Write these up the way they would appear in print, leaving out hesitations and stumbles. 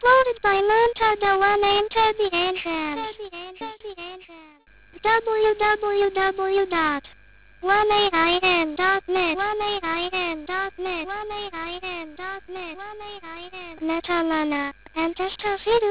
Uploaded by Monta Dewan into the entrance. www.1ain.net Netalana and Testafidu.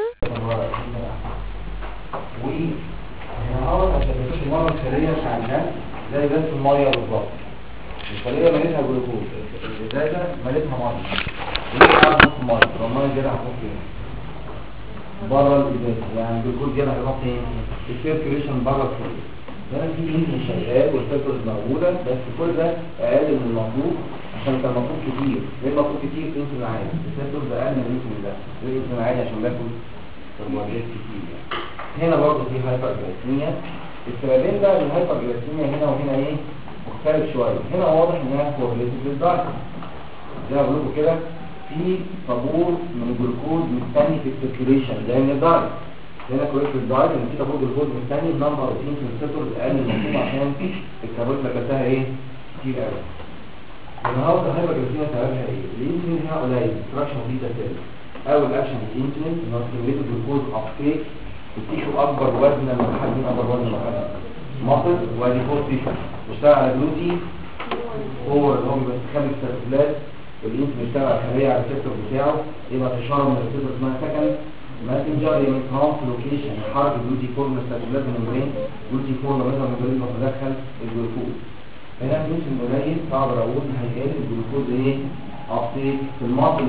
وهنعرض عشان نشوف المرة الخلية بتاعتها زي بس المية بالظبط. الخلية مالتها جلوكوز، الإزازة مالتها مية. ايه قاعد نص مية؟ لو المية زيادة هتروح فين؟ بره الإزازة، يعني الجلوكوز زيادة هيروح فين؟ السيركيوليشن بره الخلية. هنا في انجن شغال والسيركلز موجودة، بس كل ده أقل من المطلوب عشان كان مطلوب كتير. ليه المطلوب كتير؟ انسولين عالي، السيركلز أقل من الانسولين ده. ليه الانسولين عالي؟ عشان باكل كربوهيدرات كتير يعني. هنا برضه في هايبرجلايسيميا. السببين بقى للهايبرجلايسيميا هنا وهنا ايه؟ مختلف شويه. هنا واضح انها كورليتد بالدايت. زي ما بقول لكم كده في طابور من الجلوكوز مستني في السيركيوليشن زي من الدايت. هنا كورليتد بالدايت ان في طابور جلوكوز مستني النمبر اوف انسولين اقل من المطلوب عشان الكربوهيدرات اللي اكلتها ايه؟ كتير قوي. النهارده الهايبرجلايسيميا سببها ايه؟ الانسولين هنا قليل، فراكشن بيتا سيل. اول اكشن في الانسولين ان هو ستيميوليت الجلوكوز ابتيك التيشو اكبر وزنا من حد من اكبر وزن مكانها مصر وادي فور تيشو بيشتغل على جلوتي هو اللي هو بيستخدم السيركلات والانسولين بيشتغل على الخليه على السيركل بتاعه يبقى اشاره من السيركل اسمها سكند ماسنجر من ترانسلوكيشن حركه جلوتي فور من السيركلات من البرين جلوتي فور مثلا من البرين بتدخل الجلوكوز هنا الانسولين قليل اقدر اقول هيقل الجلوكوز ايه ابتيك في المصل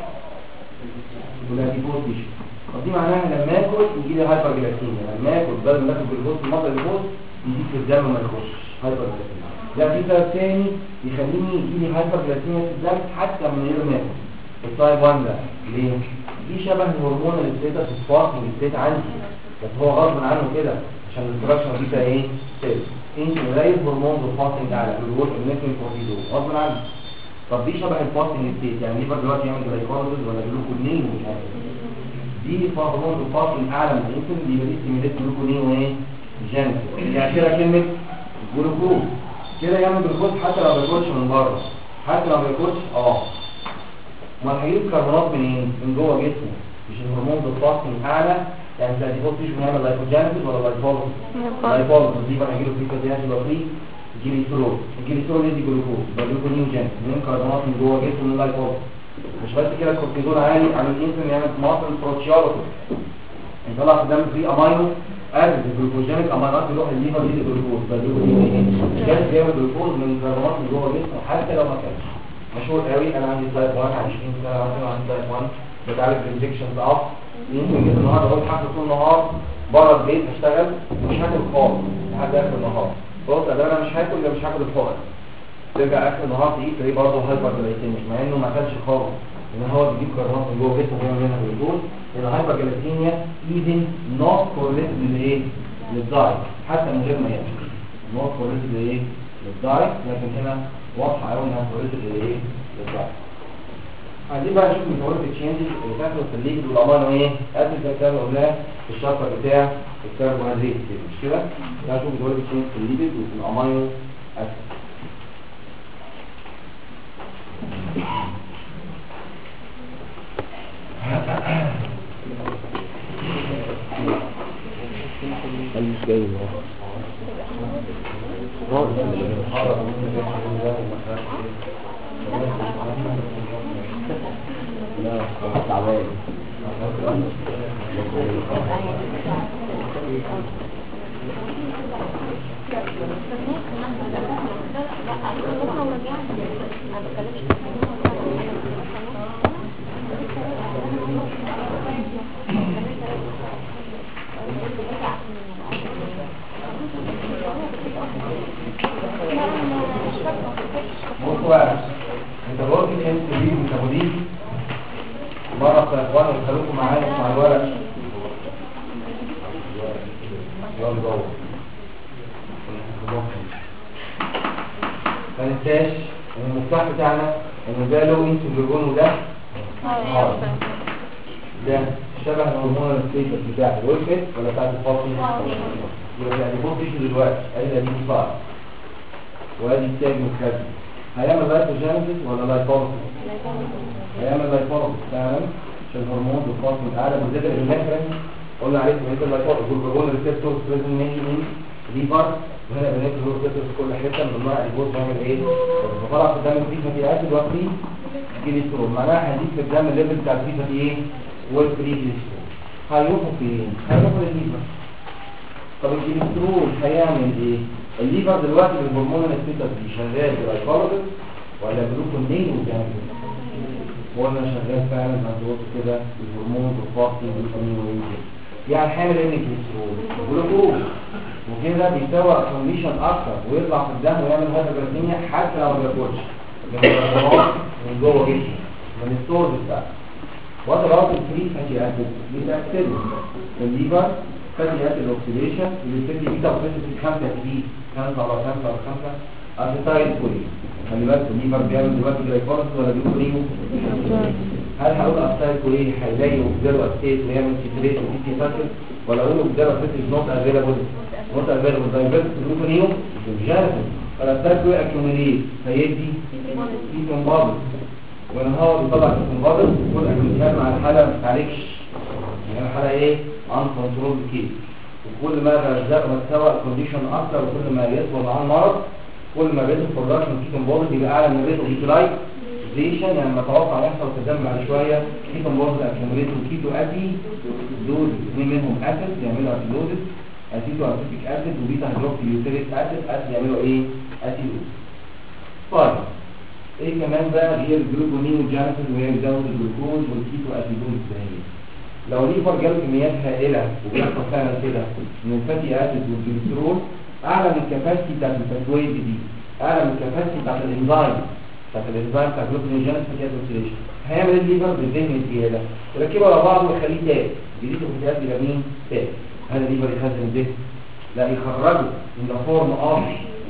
وادي فور تيشو. طب دي معناها لما اكل يجي لي هايبرجلايسيميا، لما اكل بدل ما اكل جلوكوز في المصل الجلوكوز يزيد في الدم ما يخش هايبرجلايسيميا. ده في سبب ثاني يخليني يجي لي هايبرجلايسيميا في الدم حتى من غير ما اكل. التايب 1 ده ليه؟ دي شبه الهرمون اللي بتبقى في الفاستنج ستيت عندي بس هو غصب عنه كده عشان الاستراكشر دي بقى ايه؟ سيل. انت زي الهرمون الفاستنج على الجلوكوز النيكلين كورتيزول غصب عنه. طب دي شبه الفاستنج ستيت يعني ليفر دلوقتي يعمل جلايكولايسيس ولا جلوكونين مش عارف دي هرمون الفاصل الاعلى من الانسولين بيبقى دي ستيميوليت جلوكونين وايه جينيس يعني كده كلمه جلوكوز كده يعمل جلوكوز حتى لو ما بياكلش من بره حتى لو ما بياكلش ما هيجيب كربونات منين من جوه جسمه مش الهرمون الفاصل الاعلى يعني زي دي بوتيش بيعمل لايكوجينيس ولا لايبوليسيس دي بقى هيجيله فيكازيات يبقى فيه الجليسرول يدي جلوكوز يبقى جلوكونين جينيس من كربونات من جوه جسمه من اللايبوليسيس مش بس كده الكورتيزول عالي عن الانسولين يعمل ماسل بروتيولوجي يطلع في الدم فيه امينو اسيد الجلوكوجينيك امينات يروح الليفر يدي جلوكوز ده جلوكوز بيعمل جلوكوز من كربونات من جوه جسمه حتى لو ما كانش مشهور قوي انا عندي تايب 1 20 سنه عندي تايب 1 بتعالج الانجكشنز يمكن جيت النهارده بقول هاكل طول النهار بره البيت اشتغل مش هاكل خالص لحد اخر النهار خلاص انا مش هاكل ولا مش هاكل الفقر ترجع اخر النهار تلاقيه برضه هايبرجلايسيميا مع انه ما كانش خالص ان هو بيجيب كربونات من جوه جسمه ويعمل منها جلوكوز لان الهايبرجلايسيميا ايفن نوت كورليتد للايه؟ للدايت حتى من غير ما ياكل نوت كورليتد للايه؟ للدايت لكن هنا واضحه قوي انها كورليتد للايه؟ للدايت. عايزين بقى نشوف ميتابوليك تشينجز اللي بتحصل في الليبيد والامينو ايه؟ اسيد زي الكلام اللي قلناه في الشابتر بتاع الكربوهيدرات مش كده؟ تعالوا نشوف ميتابوليك تشينجز في الليبيد وفي الامينو اسيد. مش جاي لا تعبان بصوا بقى انت برضه كنت تجيب ميتابوليك مرة في اخواني وخلوكم معايا مع الورق يلا جوه ما ننساش ان المفتاح بتاعنا ان ده له انسولين وده ده شبه الهرمون الستيتس بتاع الويفت ولا بتاع الفاصل يبقى يعني بص دلوقتي ادي دي صار وادي التاج متخزن هيعمل لايكوجينيسيس ولا لايبوليسيس؟ هيعمل لايبوليسيس تمام عشان الهرمون والفاصل الاعلى بالذات الهرمون قلنا عليه بالنسبه للجلوكاجون ريسبتور بريزن مين ليفر، وهنا بنلاقي له ريسبتور في كل حته من ضمنها الجلوكوز بيعمل ايه؟ بيطلع في الدم فيه فاتي اسيد وفي كوليسترول، معناها هيزيد في الدم الليفل بتاع الفري فاتي ايه؟ والفري كوليسترول. هيروحوا فين؟ هيروحوا للليفر. طب الكوليسترول هيعمل ايه؟ الليفر دلوقتي بالهرمون الستاتس دي شغال بالايكولوجيس ولا جلوكونين وبيعمل ايه؟ وانا شغال فعلا مضغوط كده بالهرمون والفاصل والجلوكونين ويمكن يعني حامل ان الكوليسترول جلوكوز، وكده بيسوي كونديشن اكتر ويطلع في الدم ويعمل هايبرجليسيميا حتى لو ما بياكلش من الهرمونات من جوه جسمه من الستورز بتاعته. وده برضه الفري فاتي اسيد بيتاكسده الليفر فاتي اسيد اوكسيديشن اللي بتدي بيتا وبيتا 5 دي 5 على 5 على 5 اسيتايل كولين. خلي بالك الليفر بيعمل دلوقتي جلايكولايسيس ولا بيقول هل هقول اسيتايل كولين هيلاقي اوكسيدو اسيد ويعمل سيتريت وفي فاكر، ولا اقول اوكسيدو اسيد نوت افيلابل نوت افيلابل دايفيرس جلوكونيو جينيرال فالاسيتايل كولين اكيوميليت فيدي كيتون بابل، وان هو بيطلع كيتون بابل كل اكيوميليت مع الحاله ما بتعالجش يعني الحاله ايه ان كنترول كيس، وكل ما الرزاق مستوى كونديشن اكتر وكل ما يطول معاه المرض كل ما بيته برودكشن كيتون بابل يبقى اعلى من ريت اوف يعني ما توقع يحصل في الدم بعد شويه كيتون بابل اكيوميليت وكيتو اتي دول اثنين منهم اسيد يعملوا اسيدوزيس اسيدو اسيتيك اسيد وبيتا هيدروكسيليك اسيد يعملوا ايه؟ اسيدوز. طيب ايه كمان بقى غير الجلوكونين والجانسين وهي بتزود الجلوكوز والكيتو اسيدوز الثانيه؟ لو ليفر جاب كميات هائله وبيحصل فعلا كده من الفاتي اسيد والكوليسترول اعلى من الكاباسيتي بتاعت الفاتويد دي، اعلى من الكاباسيتي بتاعت الانزيم بتاع جلوكونيجينيس فاتي اسيد، هيعمل الليفر بالذهن الزياده يركبه على بعض ويخليه تاب يزيد الفاتيات الى مين؟ تاب. هذا الليفر يخزن الذهن لا يخرجه من فورم اوف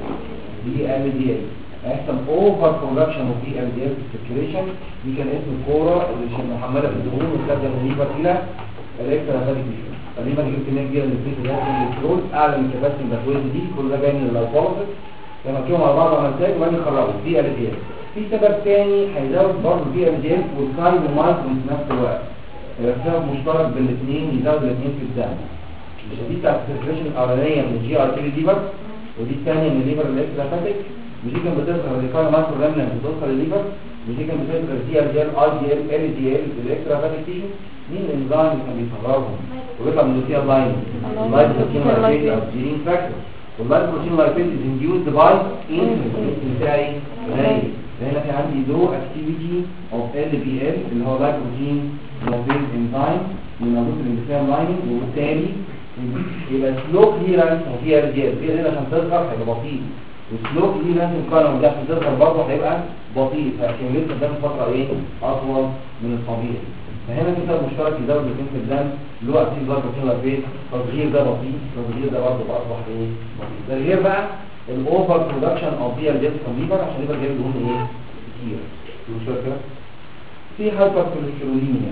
دي ال دي ال، هيحصل اوفر برودكشن اوف دي ال دي ال في السيركيليشن. دي كان اسم الكوره اللي محمله في الدهون وتخزن الليفر الى الالكتروفاتيك تيشو. الليفر يجيب كميه كبيره من الفيتو الكوليسترول اعلى من الكباسيتي الباثويز دي، كل ده جاي من اللايكوليسيس لما كيهم على بعض ومنتاج وبعدين يخرجوا دي ال دي ال. في سبب ثاني هيزود برضه دي ال دي ال والكاين ومايكرون في نفس الوقت، يبقى سبب مشترك بين الاثنين يزود الاثنين في الدم. دي بتاعت السيركيليشن الاولانيه من الجي ار تي ليفر، ودي الثانيه من الليفر الالكتروفاتيك، ودي كانت بتظهر الكاين مايكرو ريمنانت بتوصل للليفر، ودي كانت بتظهر دي ال دي ال اي دي ال ال دي ال الالكتروفاتيك تيشو. مين الانزيم اللي كان بيفرغهم ويطلع من الدي لاين؟ اللايبوبروتين لايبيز او جيرين فاكتور، واللايبوبروتين لايبيز از انديوسد باي انسولين بتاعي قليل، لان في عندي لو اكتيفيتي اوف ال بي ال اللي هو لايبوبروتين لايبيز انزيم اللي موجود في الاندوثيال لايننج، وبالتالي يبقى سلو كليرنس وفي ال دي ال دي عشان تظهر هيبقى بطيء، وسلو كليرنس الكالوم ده عشان تظهر برضه هيبقى بطيء، فاكيوميليت قدام فتره ايه؟ اطول من الطبيعي. فهنا في سبب مشترك يزود الاثنين في الدم اللي هو اكتيف لايبوبروتين لايبيز، التغيير ده بطيء، التغيير ده برضه اصبح ايه؟ بطيء. ده غير بقى الاوفر برودكشن اوف دي ال دي في الليفر عشان الليفر جايب دهون ايه؟ كتير. مش كده؟ في هايبر كوليسترولينيا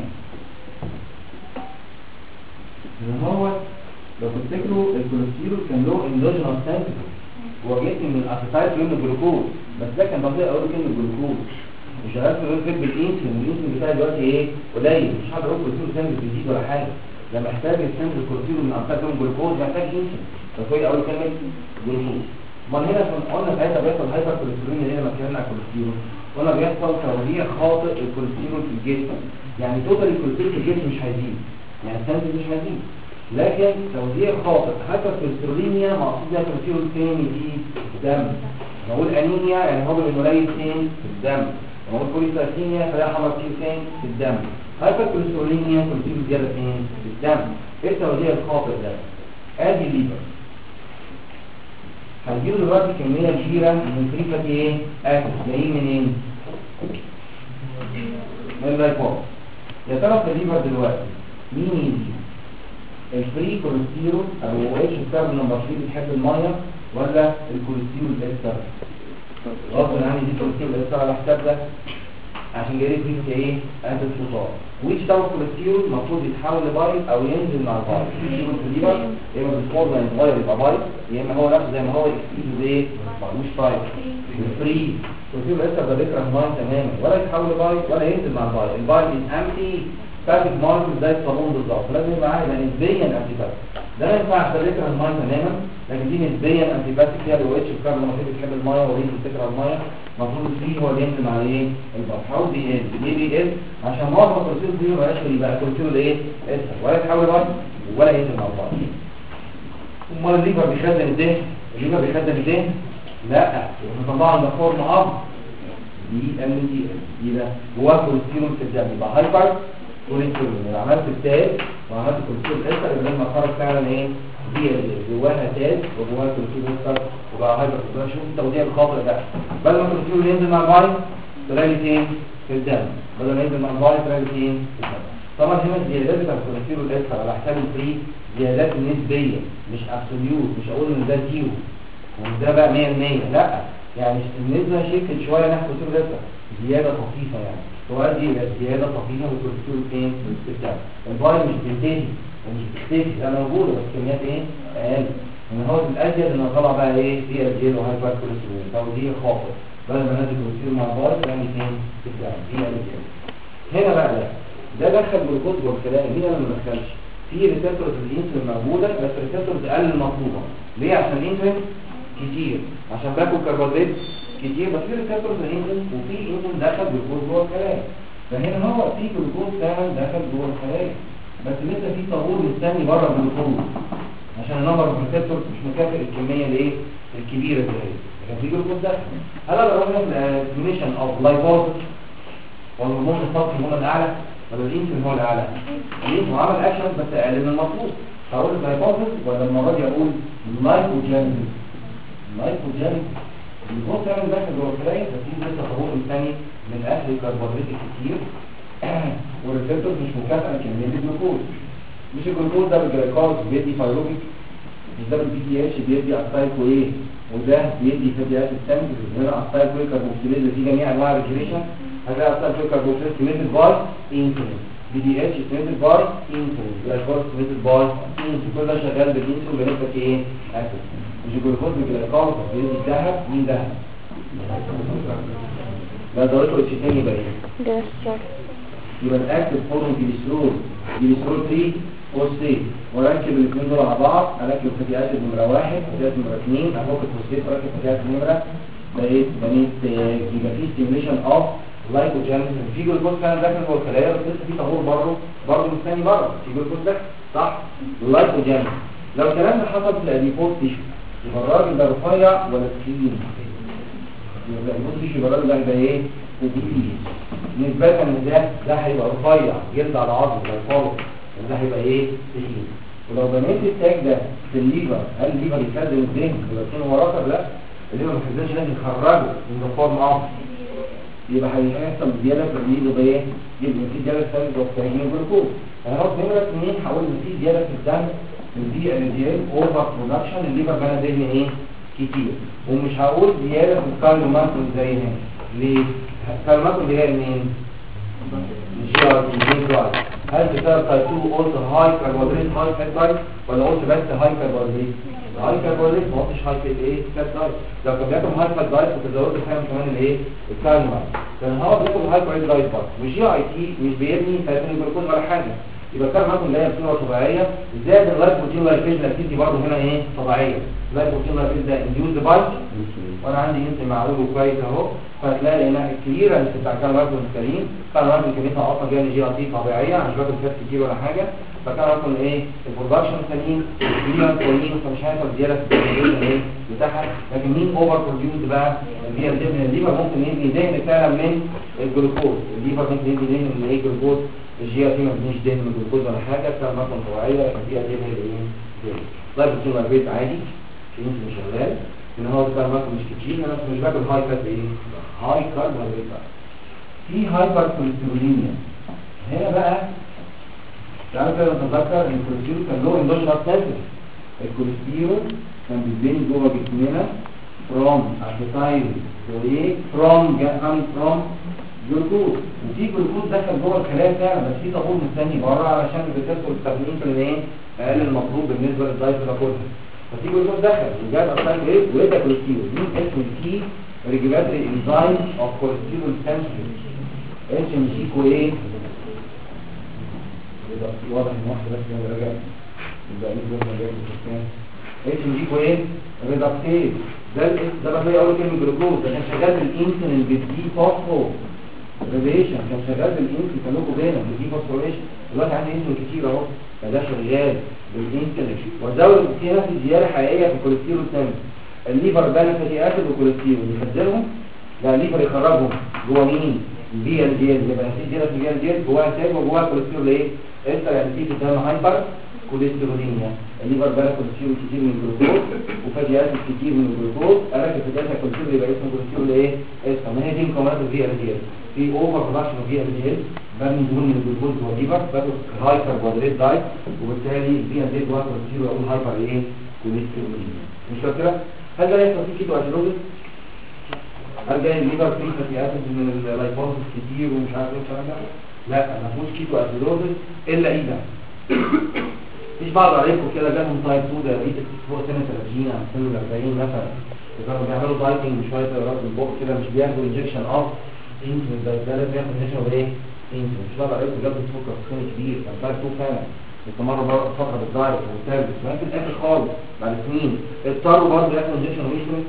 اللي هو لو تفتكروا الكوليسترول كان له اندوجينوس سنتر، هو جسم من الاسيتايل كلين الجلوكوز، بس ده كان طبيعي اقول كلمه الجلوكوز وشغال في الريد بالانسولين، والانسولين بتاعي دلوقتي ايه؟ قليل، مش هقدر اقول كوليسترول سنتر بيزيد ولا حاجه، لما احتاج السنتر الكوليسترول من اسيتايل كلين الجلوكوز محتاج انسولين، فهي اول كلمه جلوكوز. امال هنا قلنا ساعتها بيحصل هايبر كوليسترولينيا لما اتكلمنا على الكوليسترول، قلنا بيحصل توزيع خاطئ الكوليسترول في الجسم، يعني توتال الكوليسترول في الجسم مش هيزيد، يعني السنتر مش هيزيد، لكن توزيع خاطئ. هايبر كوليسترولينيا مقصود بيها كوليسترول ثاني في الدم، نقول انيميا يعني هيموجلوبين قليل ثاني في الدم، نقول بوليسايثيميا فده حمض كتير ثاني في الدم. هايبر كوليسترولينيا كوليسترول زياده ثاني في الدم. ايه التوزيع الخاطئ ده؟ ادي الليفر هنجيله دلوقتي كميه كبيره من فري فاتي ايه؟ اسيد جايين منين؟ من اللايبوز. يا ترى في الليفر دلوقتي مين يجي؟ الفري كوليسترول او اتش بسبب ان البشريه بتحب الميه، ولا الكوليسترول الاكتر؟ غصب عني دي الكوليسترول الاكتر على حساب ده عشان جاي فيه ايه؟ اسيد فوسفات. ويتش داون الكوليسترول المفروض يتحول لبايض او ينزل مع البايض. الكوليسترول في الليفر يا اما بالفورم يتغير يبقى بايض، يا اما هو نفسه زي ما هو اكسكيوز ايه؟ مش بايض. الفري الكوليسترول الاكتر ده بيكره الميه تماما، ولا يتحول لبايض ولا ينزل مع البايض. البايض از امتي باسيف مولكيول زي الصابون بالظبط، لازم يبقى عارف نسبيا انتي باسيف. ده ما ينفعش تذكر الميه تماما، لكن دي نسبيا انتي باسيف فيها الو اتش بتاع لما تحب الميه وريد تفتكر الميه المفروض فيه هو اللي ينزل على ايه؟ البطن. حاول بي ال ليه بي ال؟ عشان معظم الكورتيزول دي ما بقاش يبقى كورتيزول ايه؟ اسهل ولا يتحول بطن ولا ينزل مع البطن. امال الليفر بيخزن الدهن؟ الليفر بيخزن الدهن؟ لا، بنطلعه على فورم اب دي ال دي ال. يبقى جواه كوليسترول في الدم، يبقى هايبر كوليسترول. لو عملت التاج وعملت كوليسترول استر يبقى لما خرج فعلا ايه؟ دي جواها تاج وجواها كوليسترول استر وبقى هايبر كوليسترول. شوف التوزيع الخاطئ ده، بدل ما الكوليسترول ينزل مع الفايت تلاقي فين؟ في الدم، بدل ما ينزل مع الفايت تلاقي فين؟ في الدم. طبعا هنا الزيادات بتاع الكوليسترول استر على حساب الفري زيادات نسبيه مش ابسوليوت، مش هقول ان ده زيرو وده بقى 100%، لا، يعني النسبه شكل شويه ناحيه الكوليسترول استر زياده طفيفه، يعني تؤدي الى زياده طفيفه في الكوليسترول فين؟ في الدم. الفايت مش بتنتهي ومش بتختفي، لا موجوده بس كميات ايه؟ اقل. ان هو الازيد ان طلع بقى ايه؟ دي ال وهايبر كوليسترول، توزيع خاطئ، بدل ما نازل كوليسترول مع الفايت يعني فين؟ في الدم. دي ال. هنا بقى ده دخل جلوكوز جوه الكلام، مين اللي ما دخلش؟ في ريسبتورز الانسولين موجوده بس ريسبتورز اقل المطلوبه. ليه؟ عشان الانسولين كتير، عشان باكل كربوهيدرات كتير، بس في ريسبتورز الانسولين وفي انسولين دخل جلوكوز جوه الخلايا. فهنا هو في جلوكوز فعلا دخل جوه الخلايا، بس لسه في طابور مستني بره الجلوكوز عشان النمبر اوف ريسبتورز مش مكافئ الكميه الايه؟ الكبيره دي. لكن في جلوكوز دخل. هل اقدر اقول لك الديفينيشن اوف لايبوزيس والهرمون السطحي هو الاعلى ولا الانسولين هو الاعلى؟ الانسولين عمل اكشن بس اقل من المطلوب. هقول اللايبوزيس ولا المره دي اقول لايبوجينيسيس؟ لايبوجينيسيس الجلوكوز فعلا داخل جوه الخلايا، بس في لسه طابور ثاني من اكل الكربوهيدرات الكتير والريسبتورز مش مكافئه كميه الجلوكوز. مش الجلوكوز ده بالجلايكوز بيدي فايروبيك، مش ده بالبي تي اتش بيدي اسايكو ايه، وده بيدي فاتي اسيد سنتز. هنا اسايكو ايه كربوكسيليز في جميع انواع الريجريشن، هتلاقي اسايكو ايه كربوكسيليز كميتد باي انسولين، بي دي اتش كميتد باي انسولين، جلايكوز كميتد باي انسولين. كل ده شغال بالانسولين بنسبه ايه؟ اسيد. مش الجلوكوز بالجلايكوز بيدي الذهب. مين ذهب؟ لا ضرورته اتش تاني يبقى ايه؟ جلوسترول. يبقى الاكتف فورم جليسرول 3 فوسفيت، واركب الاثنين دول على بعض، اركب فاتي اسيد نمره 1 فاتي اسيد نمره 2، افك الفوسفيت واركب فاتي اسيد نمره بقيت يبقى في ستيميوليشن اوف لايكوجينيسيس. في جلوكوز فعلا داخل جوه الخلايا بس لسه في طابور برضه مستني بره، في جلوكوز داخل صح؟ لايكوجينيسيس. لو الكلام ده حصل في الاديبوز تيشو يبقى الراجل ده رفيع ولا تخين؟ يبقى الاديبوز تيشو يبقى الراجل ده ايه؟ تخين. نسبة ان ده هيبقى رفيع جلد على عظم زي الفالو، ده هيبقى ايه؟ تخين. ولو بنيت التاج ده في الليفر، هل الليفر يخزن الدهن يبقى كان وراك؟ لا، الليفر ما يخزنش، لازم يخرجه من الفورم اوف. يبقى هيحصل زياده في الليفر ايه؟ يبقى في زياده في التهجين الجلوكوز. انا هاخد نمره 2 هقول ان في زياده في الدم الدي ال دي ال اوفر برودكشن، الليفر بنى دهن ايه؟ كتير. ومش هقول زياده في الكارديوماكرو زي هنا. ليه؟ الكارديوماكرو اللي هي منين؟ هل بسبب تايب 2 قلت هاي كربوهيدرات هاي فات دايت ولا قلت بس هاي كربوهيدرات؟ هاي كربوهيدرات، ما قلتش هاي ايه؟ فات دايت. لو كان بياكل هاي فات دايت كنت زودت فيها كمان الايه؟ الكاربوهيدرات. كان هو بياكل هاي كربوهيدرات برضه، مش جي اي تي، مش بيبني فاتن الجلوكوز ولا حاجه. يبقى الكاربوهيدرات اللي هي بصوره طبيعيه، زائد اللايبوبروتين لايبيز اكتيفيتي برضه هنا ايه؟ طبيعيه. اللايبوبروتين لايبيز ده انديوز باي، وانا عندي انسولين معقول وكويس اهو، فهتلاقي هنا الكليرنس بتاع الكاربوهيدرات السليم، الكاربوهيدرات كميتها اصلا جايه من جي اي تي طبيعيه، مش باكل فات كتير ولا حاجه، فكان اصلا ايه؟ البرودكشن سليم، الكليرنس سليم، فمش هيحصل زياده في الكميه ايه؟ بتاعها. لكن مين اوفر بروديوس بقى؟ اللي هي الدهن. الليفر ممكن يبني دهن فعلا من الجلوكوز، الليفر ممكن يبني دهن من ايه؟ جلوكوز. الجي اي تي ما بتبنيش دهن من الجلوكوز ولا حاجه، الكاربوهيدرات طبيعيه، لكن فيها دهن ايه؟ دهن. طيب بتكون البيت عادي، مش شغال، ان هو الكاربوهيدرات مش كتير، انا مش باكل هاي فات ايه؟ هاي كاربوهيدرات. في هايبر كوليستروليميا. هنا بقى تعالوا كده نتذكر ان الكوليسترول كان له اندوجينوس سنتر. الكوليسترول كان بيتبني جوه جسمنا from appetite وايه؟ from جلوكوز، وفي جلوكوز دخل جوه الخلايا فعلا، بس في طابور مستني بره علشان الريسبتور التخمين في الايه؟ اقل المطلوب بالنسبه للدايت اللي باكلها. ففي جلوكوز دخل وجاب اسايد ايه؟ وده كوليسترول. مين اسمه الكي ريجولاتوري انزايم اوف كوليسترول سنسوري؟ اسم سيكو ايه؟ واضح ان واحده بس اللي راجع يبقى ايه ده اللي جاي ايش نجيبه ايه ريدكتيز ده بقى زي اول كلمه جلوكوز ده كان شغال بالانسولين بالدي فوسفو ريليشن كان شغال بالانسولين كان له بينا بالدي فوسفوريشن دلوقتي عندي انسولين كتير اهو فده شغال بالانسولين وزود فيها في زياده حقيقيه في الكوليسترول الثاني الليفر بان فاتي اسيد والكوليسترول يخزنهم ده الليفر يخرجهم جوه مين البي ال دي ال يبقى في زياده في البي ال دي ال جواها انتاج وجواها الكوليسترول ايه انت يعني في الدم هايبر كوليسترولينيا الليفر بقى كوليسترول كتير من الجلوكوز وفاتي اسيد كتير من الجلوكوز اركز في الداتا كوليسترول يبقى اسمه كوليسترول ايه اسمه ما هي دي مكونات الفي ال دي ال في اوفر برودكشن في ال دي ال برمي دهون من الجلوكوز جوه الليفر باخد هاي كربوهيدرات دايت وبالتالي الفي ال دي ال جوه كوليسترول اقول هايبر ايه كوليسترولينيا مش كده هل ده يحصل فيه كيتو اسيدوزس هل جاي الليفر فيه فاتي اسيد من اللايبوزس كتير ومش عارف ايه الكلام ده لا ما فيهوش كيتو اسيدوزس الا اذا مش بعض عليكم كده جالهم تايب 2 دايابيتس فوق سنه 30 او سنه 40 مثلا كانوا بيعملوا دايتنج شويه راس البوق كده مش بياخدوا انجكشن انسولين ده لازم ياخد انجكشن بايه انسولين مش بعض عليكم جالهم سكر سنه كبير كان تايب 2 فعلا استمروا فتره بالدايت وثالث لكن في الاخر خالص بعد سنين اضطروا برضه ياخدوا انجكشن انسولين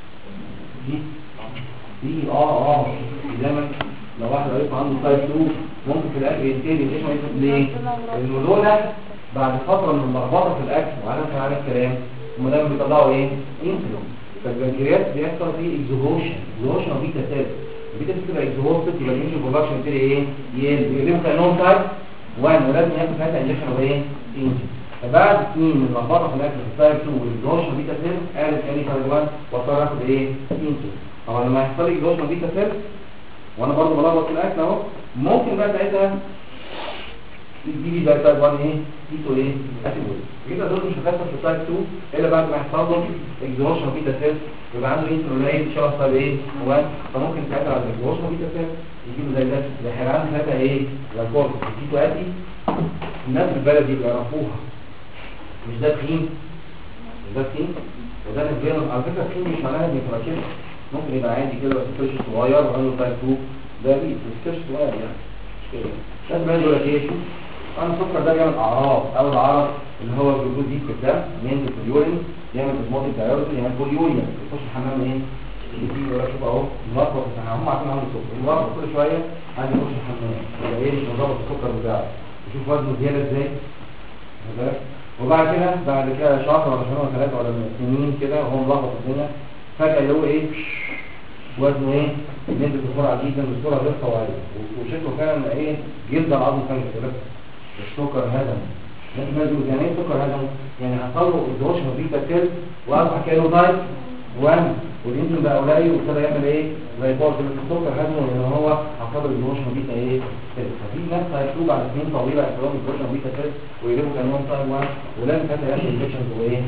دي دايما لو واحد عليكم عنده تايب 2 ممكن في الاخر ينتهي انجكشن انسولين ليه؟ لانه لولا بعد فترة من اللخبطه في الاكل وعدم فهم الكلام هم دايما بيطلعوا ايه انسولين فالبنكرياس بيحصل فيه اكزوهوشن او بيتا سيل البيتا سيل تبقى اكزوهوستد يبقى الانسولين برودكشن يبتدي ايه يقلبوا كانهم تايب 1 ولازم ياخد ساعتها انجكشن او ايه انسولين فبعد سنين من اللخبطه في الاكل في التايب 2 والاكزوهوشن بيتا سيل قالت اني تايب 1 واضطر اخد ايه انسولين طبعا لما يحصل لي اكزوهوشن بيتا سيل وانا برضه بلخبط في الاكل اهو ممكن بقى ساعتها دي بقى تايب 1 ايه كيتو ايه اسيدوز كده دول مش هتحصل في تايب 2 الا بعد ما يحصل له اكزوشن بيتا سيل يبقى عنده انسولين شبه تايب ايه 1 فممكن ساعتها على الاكزوشن بيتا سيل يجيبوا زي ده زي حيوان ساعتها ايه الكورس كيتو اتي الناس في البلد دي بيعرفوها مش ده تخين مش ده تخين وده نسبيا على فكره تخين مش معناها ان يبقى كده ممكن يبقى عادي كده بس كرش صغير وعنده تايب 2 ده بس كرش صغير يعني مش كده لازم يقول لك ايه انا السكر ده بيعمل اعراض اول عرض اللي هو الجلوكوز دي في الدم ينزل في اليورين يعمل اسموتيك دايوريز يعمل بوليوريا يخش الحمام ايه يجي ولا شوف اهو ملخبط هم عارفين عنده سكر الملخبط كل شويه عايز يخش الحمام يبقى ايه يظبط السكر بتاعه يشوف وزنه زياده ازاي وبعد كده شهر ولا شهرين ولا ثلاثه ولا سنين كده وهو ملخبط الدنيا فجاه اللي هو ايه وزنه ايه نزل بسرعه جدا بسرعه غير طبيعيه وشكله فعلا ايه جلد العظم فجاه كده السكر هدم لازم يعني ايه سكر هدم يعني حصل له ازدواج بيتا سيل واصبح كانه تايب 1 والانسولين بقى قليل وابتدى يعمل ايه زي بورد السكر هدم لان هو حصل له ازدواج بيتا ايه سيل ففي ناس هيطلبوا بعد سنين طويله يحصل لهم ازدواج بيتا سيل ويقلبوا كانهم تايب 1 ولازم كده يعمل انجكشن وايه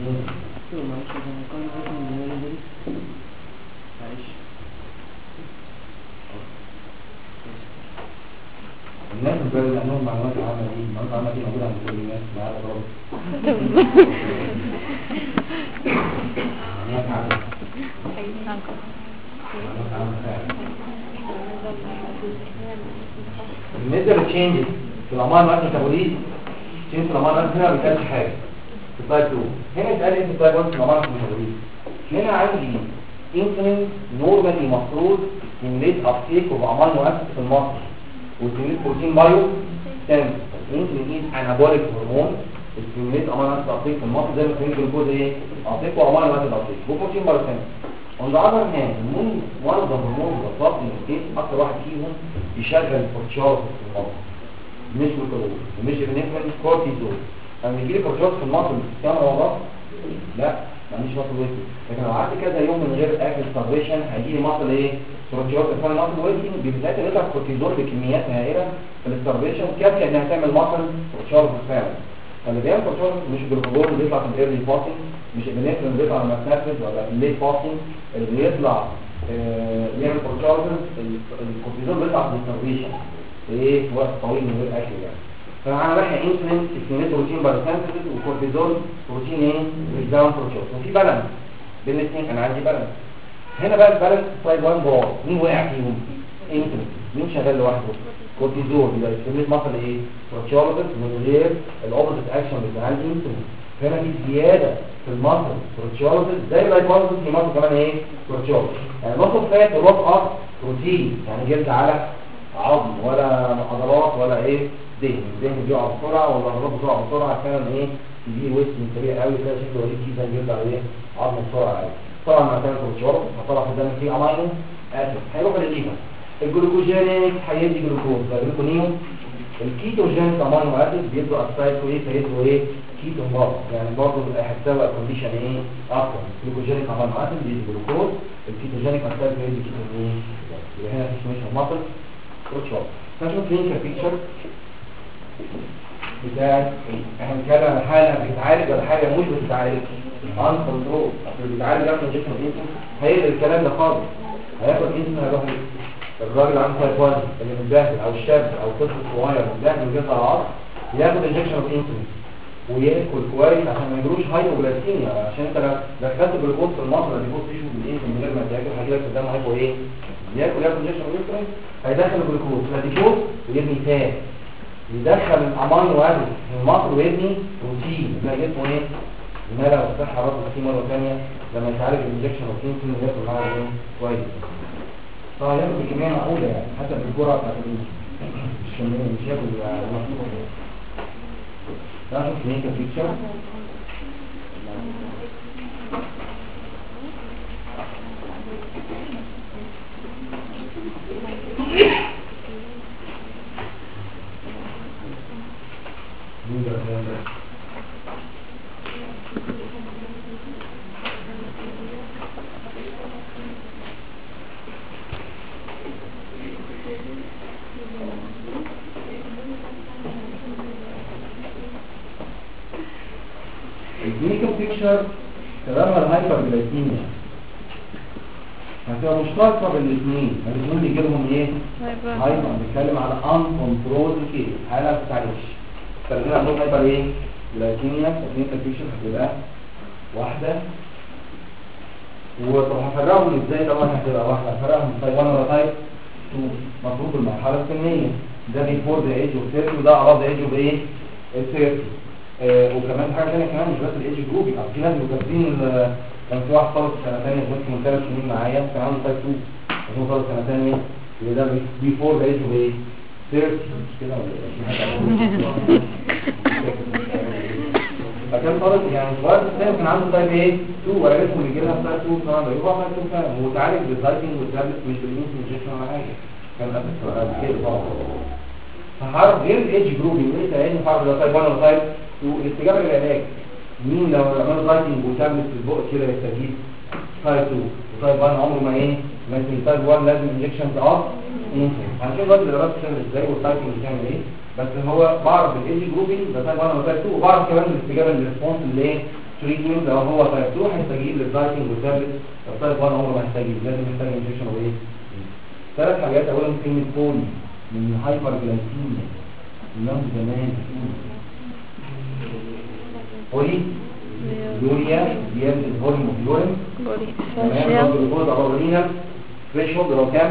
الناس بتقول ان عندهم معلومات عامه دي المعلومات العامه دي موجوده عند كل الناس ما عدا رب معلومات عامه بالنسبه للتشينجز في الامراض المعديه الميتابوليزم تشينج في الامراض المعديه هنا ما بيتقالش حاجه في تايب 2 هنا اتقال ايه في تايب 1 في الامراض الميتابوليزم هنا عندي انسولين نورمالي المفروض ستيميليت ابتيك اوف امينو اسيد في المصل والسيميليت بروتين بايو ستام انسولين انابوليك هرمون السيميليت امينو اسيد ابتيك في المصل زي ما السيميليت جلوكوز ايه ابتيك وامينو اسيد ابتيك وبروتين بايو ستام on the other hand one of the hormones بالظبط اللي اكتر واحد فيهم يشغل الكورتيزول في المصل مش الجلوكوز ومش النيفرين كورتيزول لما يجي لي كورتيزول في المصل بتستعمل والله لا ما عنديش مصل ويستنج لكن لو قعدت كذا يوم من غير اكل ستارفيشن هيجي لي مصل ايه كورتيزول اسمها مصل ويستنج بيبقى بيطلع كورتيزول بكميات هائله في الستارفيشن كافيه انها تعمل مصل كورتيزول فعلا فاللي بيعمل كورتيزول مش الجلوكوز اللي بيطلع في الايرلي فاستنج مش البنفرين اللي بيطلع لما تنفذ ولا في الليت فاستنج اللي بيطلع يعمل كورتيزول الكورتيزول بيطلع في الستارفيشن ايه في وقت طويل من غير اكل يعني فانا رايح انسولين استيميت بروتين بايوسينثيسيس وكورتيزول بروتين ايه بريكداون بروتين وفي بالانس بين الاثنين انا عندي بالانس هنا بقى البالانس تايب 1 بار مين وقع فيهم انسولين مين شغال لوحده كورتيزول يبقى يستمر مصل ايه بروتيولوجيس من غير الاوبوزيت اكشن بتاع الانسولين. هنا في زياده في المصل بروتيولوجيس زي اللايكوزيس في مصل كمان ايه بروتيولوجيس. يعني مصل فات الوضع بروتين يعني جلد على عظم ولا عضلات ولا ايه دهن. الدهن بيقع بسرعه ولا العضلات بتقع بسرعه كان ايه يجي ويست سريع قوي تلاقي شكله وليد جدا جلد على ايه عظم بسرعه قوي. طبعا مع كان بروتيولوجيس هطلع في الدم فيه امينو اسيد هيروح للليفر. الجلوكوجينيك هيدي جلوكوز ده جلوكونيوم. الكيتوجينيك امينو اسيد بيدوا اسايد ايه فيدوا ايه كيتون برضه يعني برضه هتساوي كونديشن ايه اصلا. الجلوكوجينيك امينو اسيد بيدي جلوكوز الكيتوجينك اسيد بيدي كيتون ايه يبقى هنا في سميشن ماسل بروتشوب. نشوف كلينيكال بيكتشر بتاعت احنا بنتكلم عن حاله بتتعالج ولا حاجه مش بتتعالج عن كنترول. اللي بيتعالج ياخد انجكشن انسولين هيقلل الكلام ده خالص. هياخد انسولين هيروح الراجل عنده تايب 1 اللي متبهدل او الشاب او الطفل الصغير متبهدل وجاي على العصر ياخد انجكشن انسولين وياكل كويس عشان ما يجروش هايبوغلايسيميا. عشان انت لو دخلت جلوكوز في المصل اللي بيبص تشوف الانسولين من غير ما تاكل هيجيلك قدامه هايبو ايه ياكل انجكشن انسولين هيدخل الجلوكوز فاديكوز ويبني فات يدخل الامينو اسيد في المصل ويبني بروتين ده جسمه ايه ما لو صحه برضه في مره ثانيه لما يتعالج الانجكشن انسولين ياكل معاه ايه كويس. فهياخد بكميه معقوله يعني حسب الجرعه بتاعت مش كميه مش هياكل مظبوط. ده شوف كلينيكال بيكتشر. الكلينيكال بيكتشر تمام الهايبرجلايكيميا هتبقى مشتركه بالاثنين بيجي لهم ايه هايبر بنتكلم على ان كنترول كيس حاله ما بتتعالجش. فاللي عندهم هايبر ايه جلايكيميا الكلينيكال بيكتشر هتبقى واحده. وطب هفرقهم ازاي؟ طبعا هتبقى واحده هفرقهم تايب 1 ولا تايب 2 مفروض المرحله السنيه ده بيفور ذا ايج اوف 30 وده اباف ذا ايج اوف ايه 30. وكمان حاجه ثانيه كمان مش بس الايدج جروب يبقى في ناس مكافئين. كان في واحد طالب سنه ثانيه من 3 سنين معايا كان عنده تايب 2 هو طالب سنه ثانيه يبقى ده بيفور ذا ايج اوف ايه 30 مش كده ولا ايه؟ فكان طالب يعني صغير في السن كان عنده تايب ايه 2 ولا جسمه بيجي لها تايب 2 طبعا ده يبقى تايب 2 فعلا وتعالج بالدايتنج والتابلت مش بالانجكشن ولا حاجه كان قبل كده طبعا. فحرف غير الايدج جروب ايه تاني حرف ده تايب 1 ولا تايب 2 الاستجابه للعلاج مين لو عملوا دايتنج وتابلت في البق كده يستجيب تايب 2 وتايب 1 عمره ما ايه لكن تايب 1 لازم انجكشنز هنشوف بقى الدراسات بتعمل ازاي والتايبنج بتعمل ايه. بس هو بعرف الايدج جروبنج ده تايب 1 ولا تايب 2 وبعرف كمان الاستجابه للريسبونس اللي ايه تريتمنت لو هو تايب 2 هيستجيب للدايتنج والتابلت لو تايب 1 عمره ما هيستجيب لازم يحتاج انجكشن وايه. ثلاث حاجات اولا كلمه بولي من هايبر جلايكيميا النوم زمان بولي يوريا زياده الفوليوم اوف يورين تمام الجلوكوز اورينا ثريشولد لو كام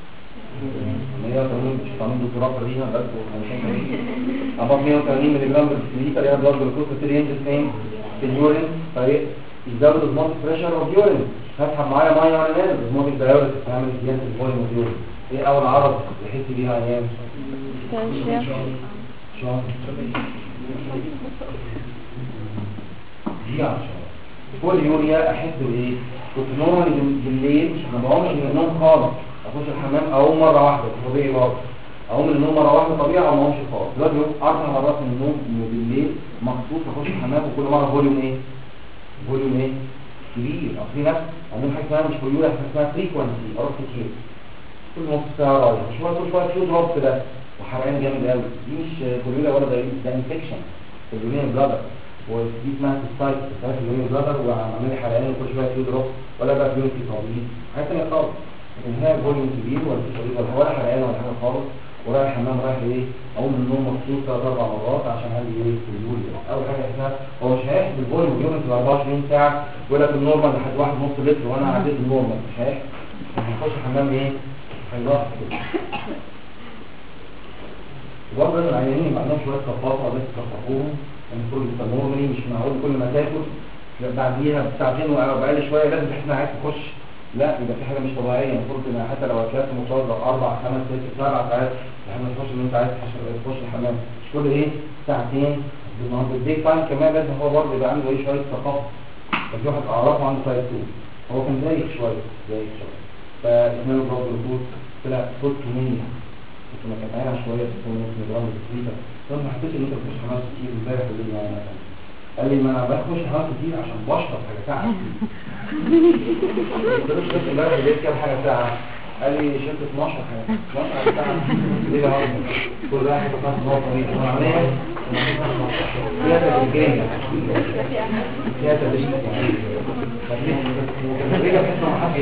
180 مش طالعين دكتوراه فيها بس ابقى 180 ملي جرام بالليتر يا بلاد جلوكوز تبتدي ينزل فين في اليورين فيزود الضغط بريشر اوف يورين هسحب معايا ميه وانا نازل الزموميك دايوريس هتعمل زياده الفوليوم اوف يورين. ايه اول عرض يحس بيها ايام شهر دي عشان كل يوريا احس بايه كنت نورمال بالليل ما بقومش من النوم خالص اخش الحمام اقوم مره واحده طبيعي برضه اقوم من النوم مره واحده طبيعي او ما اقومش خالص دلوقتي 10 مرات من النوم بالليل مخصوص اخش الحمام وكل مره فوليوم ايه كبير. اصل ناس عندهم حاجه اسمها مش فوليوم حاجه اسمها فريكوانسي اروح كتير كل نص ساعه رايح كل شويه فيو دروب كده وحرقان جامد قوي دي مش فوليوم ولا ده انفكشن فوليوم بلادر ودي اسمها سايت فوليوم بلادر وعامل لي حرقان وكل شويه فيو دروب ولا بقى فيو طويل حاجه ثانيه خالص. لكن هي فوليوم كبير ولا حرقان ولا حاجه خالص ورايح الحمام رايح ايه اقوم من النوم مخصوص 3-4 مرات عشان عندي ايه فوليوم. اول حاجه اسمها هو مش هيحسب الفوليوم يوم 24 ساعه ولا في النورمال لحد 1.5 لتر وانا عديت النورمال مش هيحسب هيخش الحمام ايه هيروح كده. وبرضه لازم العيانين يبقى عندهم شويه ثقافه لازم تصفقوهم، المفروض يبقى نورمالي، مش معقول كل ما تاكل بعديها بساعتين وبقالي شويه لازم تحس انك عايز تخش، لا يبقى في حاجه مش طبيعيه. المفروض ان حتى لو اكلت متوسط 4 5 6 7 ساعات لحد ما تخش ان انت عايز تخش الحمام، مش كل ايه ساعتين. بالنهار الديك تايم كمان لازم هو برضه يبقى عنده ايه شويه ثقافه. ففي واحد اعرفه عنده تايب 2 هو كان دايخ شويه فاحنا له برضه الفوت طلع فوت كميه كنت ما كانت عينها شويه في نص جرام بسيطه. فانا ما حسيتش ان انت بتخش حمام كتير امبارح بالليل يعني مثلا. قال لي ما انا بخش حمام كتير عشان بشرب حاجه ساعه قلت له شربت امبارح بالليل كام حاجه ساعه؟ قال لي شربت 12 حاجه 12 ساعه ليه بقى كل واحد بياخد نقطه طويله عمليه فيها تدريجيه فيها تدريج تدريجيه بحيث ان حد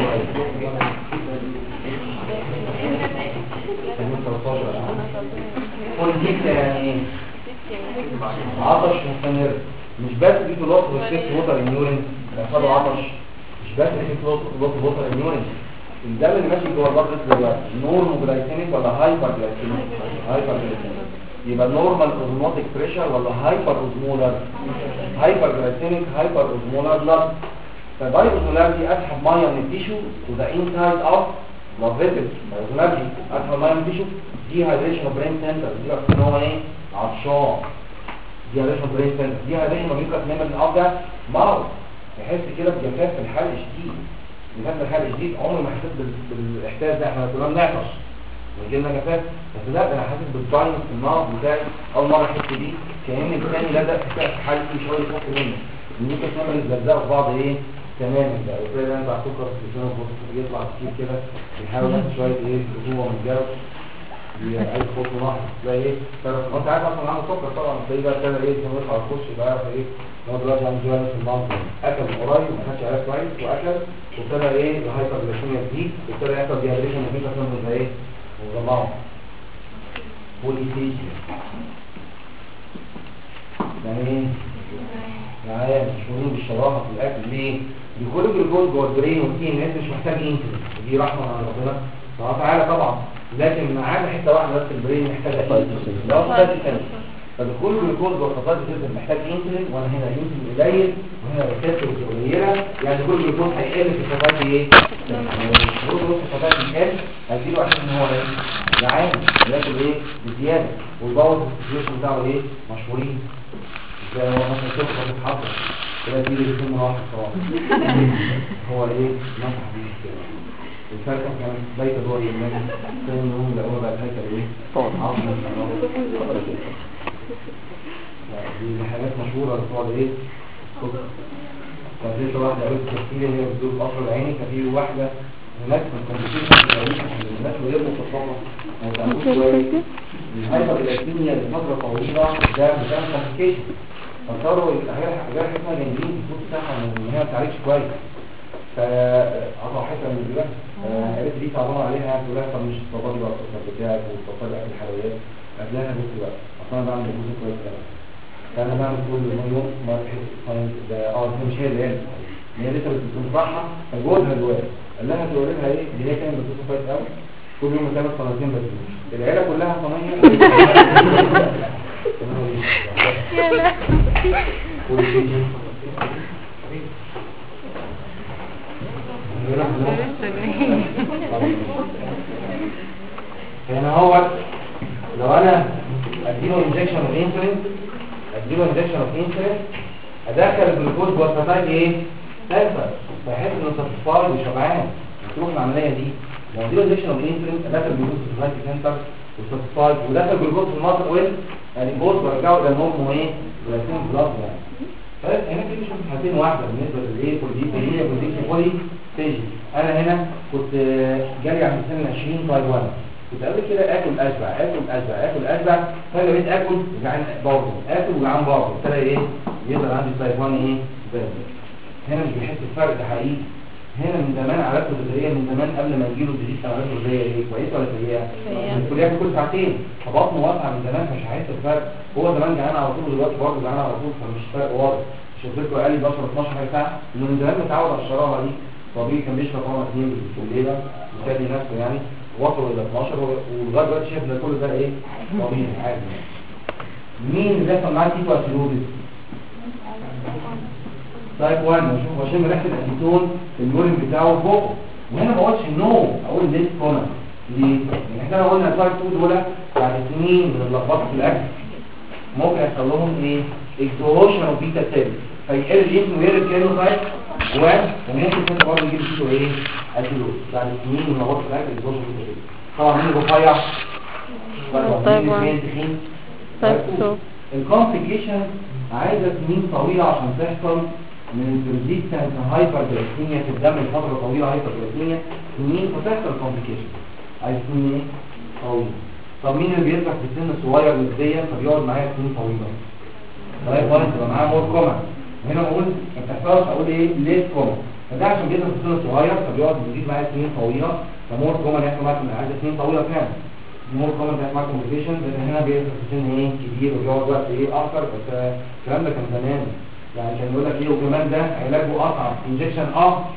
كل يعني عطش مستمر، مش بس في لوط والسيفت ووتر انيورين بيحصلوا عطش، مش بس في لوط ووتر انيورين. الدم اللي ماشي جوه البطن دلوقتي نورمال جلايسيميك ولا هايبر جلايسيميك؟ هايبر جلايسيميك. يبقى نورمال اوزموتيك بريشر ولا هايبر اوزمولار؟ هايبر جلايسيميك هايبر اوزمولار بلاد. فالباي اوزمولار دي اسحب ميه من التيشو وذا انسايد اوف لافيتد اوزمولار دي اسحب ميه من التيشو دي هايدريشن اوف برين سنتر دي بقى ان هو ايه عطشان. دي هايدريشن برين سنتر دي هايدريشن ميوكاس نيمر الابدا مرض يحس كده بجفاف في الحال شديد. جفاف في الحال شديد عمري ما حسيت بالاحساس ده. احنا كنا بنعطش ويجي لنا جفاف بس لا انا حاسس بالضاينس في النار بتاعي اول مره احس بيه كأن الثاني لزق في حالي شويه فوق منه الميوكاس نيمر لزقوا في بعض ايه تماما بقى. وزي ده بقى سكر في الجنة بيطلع كتير كده بيحاول ياخد شويه ايه رطوبه من الجو اي خط نحر تلاقي ايه هو انت عارف اصلا عنده سكر طبعا تلاقيه بقى كده ايه لما يطلع الخش يبقى عارف ايه هو دلوقتي عنده جوانب في المنظر اكل من قريب وما كانش عارف كويس واكل وابتدى ايه الهايبر جلايسيميا تزيد وابتدى يحصل ديهايدريشن نتيجه من زي ايه وضمعه بوليسيجيا يعني ايه يعني مشهورين بالشراهه في الاكل ليه؟ بيقولوا الجلوكوز جوه البرين والتين الناس مش محتاج انسولين ودي رحمه من ربنا سبحانه وتعالى طبعا لكن معانا حته واحده بس البرين محتاج انسولين ده اصلا ثاني فدخول الجلوكوز جوه الفصائل الجسم محتاج انسولين وانا هنا انسولين قليل وهنا ريسبتور قليله يعني كل الجلوكوز هيقل في الفصائل دي ايه؟ الجلوكوز في الفصائل دي قل هيجيله عشان ان هو ايه؟ جعان ياكل ايه؟ بزياده والباور السيتويشن بتاعه ايه؟ مشهورين زي هو مثلا سكر بيتحضر كده دي بيكون راحه طبعا هو ايه؟ نصح بيه كده الفرقة كانت بيت دور يمنى ثاني يوم لأول بعد هيك ايه؟ عظم دي حاجات مشهورة لطوال ايه؟ كان في واحدة قريت تفكير هي بتدور القصر العيني كان في واحدة هناك كان بتشير في التاريخ الناس ويرموا التصرف ما يتعملوش كويس الهايبر جلايسيميا لفترة طويلة ده بتعمل كومبليكيشن فصاروا الأحياء حكمة جايين الفوت بتاعها ان هي ما بتعالجش كويس فقطع حته من الجبال قالت لي تعبان عليها تقول لها طب مش تفضلي بقى السكر بتاعك وتفضلي اكل الحلويات قالت لها بص بقى اصل انا بعمل جزء كويس قوي فانا بعمل كل يوم ما بحس ده مش هي اللي قالت هي لسه بتنصحها فجوزها دلوقتي قال لها تقول لها ايه دي هي كانت بتبص كويس قوي كل يوم بتعمل صناعتين بس العيله كلها صناعيه يا لا هنا هو لو انا اديله انجكشن اوف انسولين ادخل الجلوكوز جوه الفتاة ايه؟ سلفر فيحس انه ساتسفايد وشبعان تروح العمليه دي لو اديله انجكشن اوف انسولين ادخل الجلوكوز في الفتاة سنتر وساتسفايد ودخل الجلوكوز في المصر ويل يعني بوز برجعه لنورمه ايه؟ جلايسيميك بلاد يعني هنا في مش حاجتين واحده بالنسبه للايه بولي ستيج. انا هنا كنت جالي عند سن 20 تايب 1 كنت قبل كده اكل اشبع فجاه بقيت اكل وجعان برضه اكل وجعان برضه ابتدى ايه يظهر عندي تايب 1 ايه زي هنا مش بيحس بفرق ده حقيقي. هنا من زمان علاقته الغذائيه من زمان قبل ما يجيله ديزيز علاقته الغذائيه ايه كويسه ولا سيئه؟ كل ياكل كل ساعتين فبطنه واسعه من زمان مش هيحس بفرق. هو زمان جعان على طول ودلوقتي برضه جعان على طول فمش فرق واضح. مش قلت لكم قال لي بشرب 12 ساعه انه من زمان متعود على الشراهه دي طبيعي كان بيشرب 2 في الليله وكان نفسه يعني وصلوا الى 12 ولغايه دلوقتي شايف ان كل ده ايه طبيعي عادي. مين اللي بيحصل معاه كيتو اسيدوزيس؟ تايب 1. وشوف وشم ريحه الاسيتون في اليورين بتاعه فوق. وهنا ما قلتش نو، اقول ليس كومن. ليه؟ يعني احنا لو قلنا تايب 2 دول بعد سنين من اللخبطه في الاكل ممكن يحصل لهم ايه؟ اكزوشن اوف بيتا سيل فيقل الجسم ويقل كانه تايب 1 وممكن كده برضه يجيب كيتو ايه؟ اسيدوز بعد سنين من اللخبطه في الاكل اكزوشن اوف بيتا سيل. طبعا مين رفيع؟ طيب 1 طيب 2. الكومبليكيشن عايزه سنين طويله عشان تحصل من الريزيستنس هايبرجلايسيميا في الدم لفتره طويله هايبرجلايسيميا سنين فتحصل كومبليكيشن عايز سنين طويله. طب مين اللي بيطلع في السن الصغير نسبيا فبيقعد معايا سنين طويله؟ طيب واحد يبقى معاه مور كومن. هنا بقول ما بتحصلش اقول ايه ليس كومن فده عشان بيطلع في السن الصغير فبيقعد يزيد معايا سنين طويله فمور كومن يحصل معاك عايز سنين طويله فعلا. مور كومن ده معاك كومبليكيشن لان هنا بيطلع في سن ايه كبير وبيقعد وقت ايه اكتر بس الكلام ده كان زمان يعني كان يقول لك ايه وكمان ده علاجه اصعب انجكشن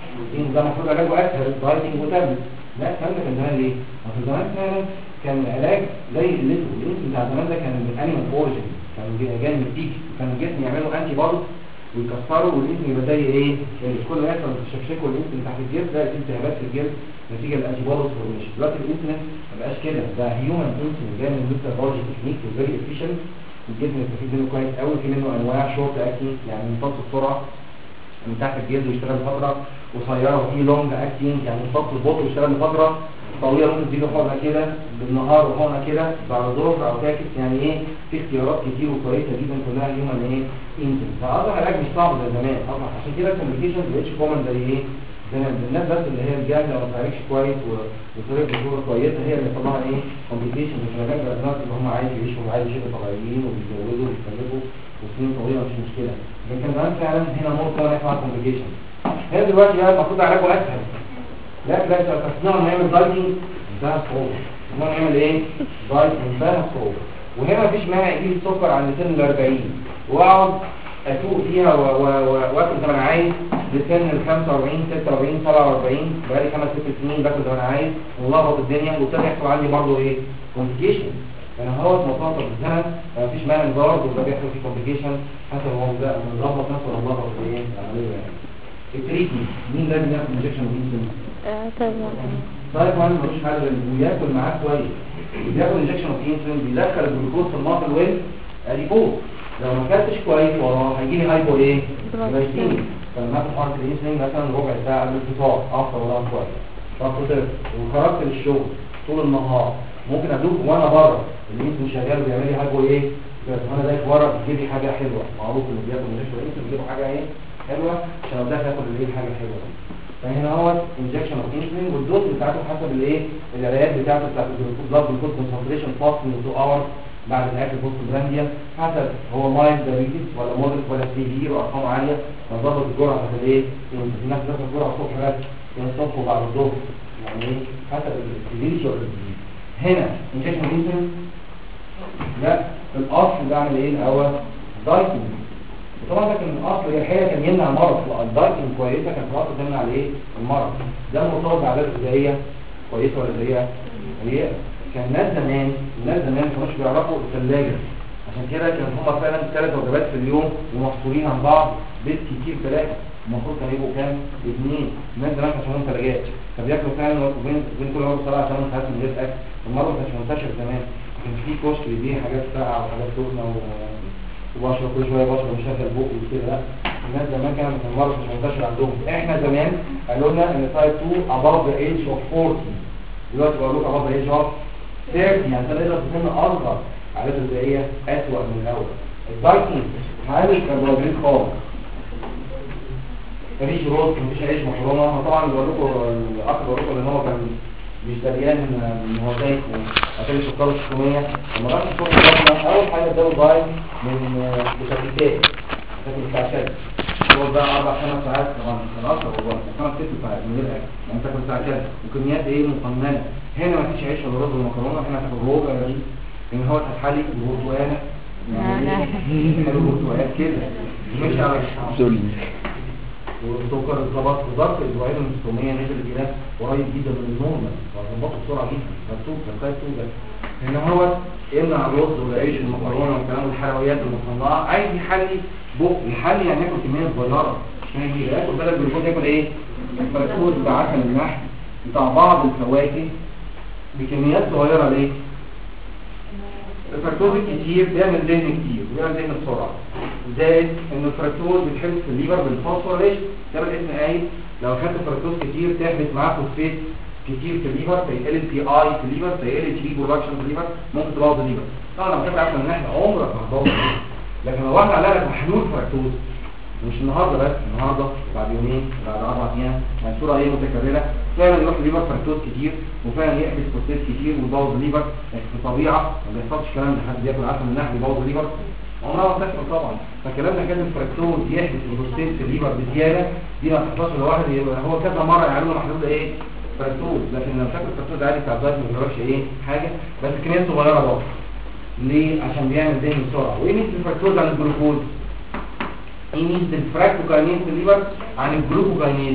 ده المفروض علاجه اسهل دايتنج وتابلت. لا الكلام ده كان زمان ليه؟ اصل زمان فعلا كان العلاج زي الانسولين بتاع زمان ده كان من انيمال اوريجن كان جاي من البيك كان الجسم يعملوا انتي بودي ويكسروا والانسولين يبقى زي ايه؟ يعني كل ما يحصل تشكشكه الانسولين تحت الجلد ده التهابات في الجلد نتيجه الانتي بودي فورميشن. دلوقتي الانسولين ما بقاش كده ده هيومن انسولين جاي من الميتابوليك تكنيك وفيري افيشنت الجسم يستفيد منه كويس قوي في منه انواع شورت اكتنج يعني يمتص بسرعه من تحت الجلد ويشتغل فتره قصيره وفي لونج اكتنج يعني يمتص البطء ويشتغل فتره طويله ممكن تديله حقنه كده بالنهار وحقنه كده بعد الظهر او تاكس يعني ايه في اختيارات كتير وكويسه جدا كلها هيومن ايه انسولين. فاصلا العلاج مش صعب زي زمان اصلا عشان كده الكوميونيكيشن ما بقتش كومن زي ايه زي الناس بس اللي هي الجاهله وما بتعالجش كويس وطريقه بصوره كويسه هي اللي طلعها ايه كومبليكيشن في العلاج الناس اللي هم عايز يعيشوا وعايز يشوفوا طبيعيين وبيتجوزوا وبيخلفوا وسنين طويله مش مشكله. لكن زمان فعلا هنا نقطه اسمها كومبليكيشن. هي دلوقتي بقى المفروض علاجه اسهل. لا تصنيعه نعمل دايتنج ده صعوبه. نعمل ايه؟ دايتنج ده صعوبه. وهنا مفيش مانع يجيب السكر عند سن ال 40 واقعد اسوق فيها واكل زي ما انا عايز لسن ال 45 46 47 بقالي 5 6 سنين باكل زي ما انا عايز ولخبط الدنيا وابتدى يحصل عندي برضه ايه؟ كومبليكيشن. يعني هو مرتبط بالزمن مفيش مانع نضارب وده بيحصل فيه كومبليكيشن حسب هو ده مظبط نفسه ولا مظبط ايه العمليه يعني. التريتمنت مين لازم ياخد انجكشن وانسولين؟ طيب وانا ملوش حل وياكل معاه كويس بياخد انجكشن وانسولين بيدخل الجلوكوز في المصل والاديبوز لو ما كلتش كويس وراه هيجي لي هايبو ايه؟ جلايسيميا. فلما اخد حركه الانسولين مثلا ربع ساعه قبل الفطار افطر ولا كويس فطرت وخرجت للشغل طول النهار ممكن ادوق وانا بره الانسولين شغال وبيعمل لي هايبو ايه؟ بس وانا دايخ بره بيجيب لي حاجه حلوه معروف انه بياكل انجكشن وانسولين بيجيب حاجه ايه؟ حلوه عشان لو داخل ياكل الايه حاجه حلوه. فهنا هو انجكشن اوف انسولين والدوز بتاعته حسب الايه القرايات بتاعته بتاعت البلاد جلوكوز كونسنتريشن فاستنج 2 اور بعد الاكل بوست برانديا حسب هو مايلد دايبيتس ولا مودريت ولا سيفير وارقام عاليه نظبط الجرعه حسب ايه الناس بتاخد الجرعه الصبح بس الصبح وبعد الظهر يعني ايه حسب السيفيريتي ولا الديزيز. هنا انجكشن اوف انسولين لا الاصل بعمل ايه الاول دايتنج طبعا ده كان الاصل هي الحقيقه كان يمنع المرض الدايتنج كويسه كانت الاصل تمنع الايه المرض ده مرتبط بعادات غذائيه كويسه ولا سيئه هي كان الناس زمان ما كانوش بيعرفوا الثلاجه عشان كده كان هم فعلا 3 وجبات في اليوم ومفصولين عن بعض بيت كتير 3 المفروض كانوا يبقوا كام 2 الناس زمان كانوا عندهم ثلاجات فبياكلوا فعلا وبين كل يوم صلاه 8 ساعات من غير اكل المرض ما كانش منتشر زمان كان في كشك بيبيع حاجات ساقعه وحاجات سخنه وبشرب كل شويه بشرب مشغل بوق وكده لا الناس زمان كان المرض مش منتشر عندهم. احنا زمان قالوا لنا ان تايب 2 above the age of 40 دلوقتي بقول لك above the age of 30 يعني تقدر تكون اصغر عادات غذائيه اسوأ من الاول. الدايتنج معلش كربوهيدرات خالص مفيش رز مفيش عيش مكرونه طبعا بقول لكم الاخ بقول لكم ان هو كان مش دريان ان هو زيت واكل السكر الشوكولاته لما راح الشغل بتاعنا اول حاجه اداله دايت من مشتتات لكن بتاع شد هو بقى 4-5 ساعات طبعا كان اكتر والله 5-6 ساعات من غير اكل يعني تاكل ساعه كده وكميات ايه مقننه. هنا مفيش عيش ولا رز ولا مكرونه هنا هتاكل ربع رغيف لان هو هتحلي برتقانه يعني حلو برتقال كده مش على سوري والسكر اتظبط في ظرف اسبوعين من 600 نزل الى قريب جدا من النورمال، وهظبطه بسرعه جدا. مكتوب كان كويس ده. هنا هو يمنع الرز والعيش والمكرونه والكلام والحلويات المصنعه، عايز يحلي بق، يحلي يعني ياكل كميه صغيره عشان ياكل بدل الجلوكوز ياكل ايه؟ الفركتوز بتاع عسل النحل بتاع بعض الفواكه بكميات صغيره. ليه؟ الفركتوز الكتير بيعمل دهن كتير وبيعمل دهن بسرعه، زائد ان الفركتوز بيتحبس في الليفر بالفوسفوريليشن، ده الاسم قايل لو خدت فركتوز كتير تحبس معاه فوسفات كتير في الليفر، فيقل البي اي في الليفر، فيقل الجي برودكشن في الليفر، ممكن تبوظ الليفر. طبعا لو خدت عسل النحل عمرك ما هتبوظ الليفر، لكن لو واحد على لك محلول فركتوز مش النهارده بس، النهارده بعد يومين بعد 4 ايام منشوره ايه متكرره، فعلا يروح الليفر فركتوز كتير وفعلا يحبس فوسفات كتير ويبوظ الليفر. لكن في الطبيعه ما بيحصلش الكلام ده، حد بياكل عسل النحل يبوظ الليفر عمرها ما بتحصل طبعا. فالكلام ده كان الفركتوز يحبس الفوسفات في الليفر بزياده، دي ما بتحصلش لواحد هو كذا مره يعملوا محلول ايه فركتوز، لكن لو شكل الفركتوز عادي بتاع الدايت ما بيجربش ايه حاجه، بس كميات صغيره برضه. ليه؟ عشان بيعمل دهن بسرعه. وايه ميزه الفركتوز عن الجلوكوز؟ ايه ميزه الفراكتوكاينيز في الليفر عن الجلوكوكاينيز؟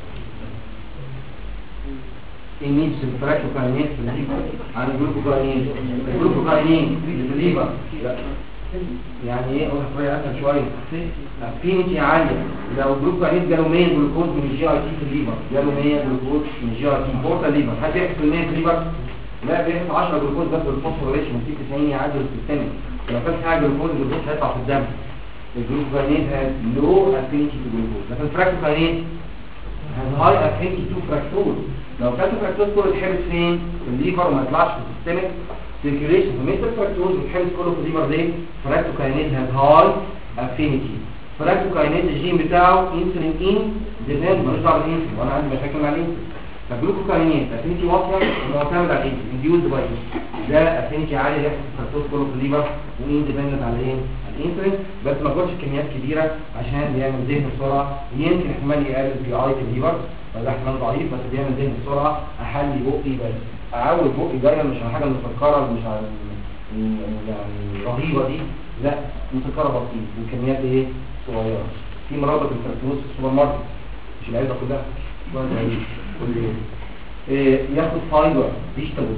ايه ميزه الفراكتوكاينيز في الليفر عن الجلوكوكاينيز؟ الجلوكوكاينيز في الليفر يعني ايه؟ اقول لك اسهل شويه، افينيتي عاليه. لو الجلوكوكاينيز جاله 100 جلوكوز من الجي اي تي في الليفر، جاله 100 جلوكوز من الجي اي تي بورتال ليفر، هل بيحصل 100 في الليفر؟ لا، بيحصل 10 جلوكوز بس بالفوسفوريليشن من 90 يعدي السيستميك. لو كان حاجه جلوكوز الجلوكوز هيطلع في الدم. الجلوكوكاينيز has low affinity to glucose، لكن الفراكتوكاينيز has high affinity to fructose. لو كانت الفراكتوز كله اتحبس فين؟ في الليفر وما يطلعش في السيستميك سيركيوليشن، فمثل الفراكتوز بيتحبس كله في الليفر. ليه؟ فراكتوكاينيز has high affinity. فراكتوكاينيز الجين بتاعه انسولين ان ديبند، ملوش دعوه بالانسولين، وانا عندي مشاكل مع الانسولين. فالجلوكوكاينيز افينيتي واطيه ومعتمد على الانسولين انديوز باي، ده افينيتي عاليه يحصل الفراكتوز كله في الليفر واندبندنت على ايه؟ الانسولين، بس ما تكونش كميات كبيره عشان بيعمل دهن بسرعه. يمكن احتمال يقلل البي اي في الليفر، فده احتمال ضعيف، بس بيعمل دهن بسرعه. احلي بقي بس، اعود بقي دايما مش على حاجه مسكره، مش على يعني رهيبه دي، لا مسكره بسيط وكميات ايه؟ صغيره. في مربى الفركتوز في السوبر ماركت، مش العلبه كلها، كل ياخد فايبر فيجيتابل.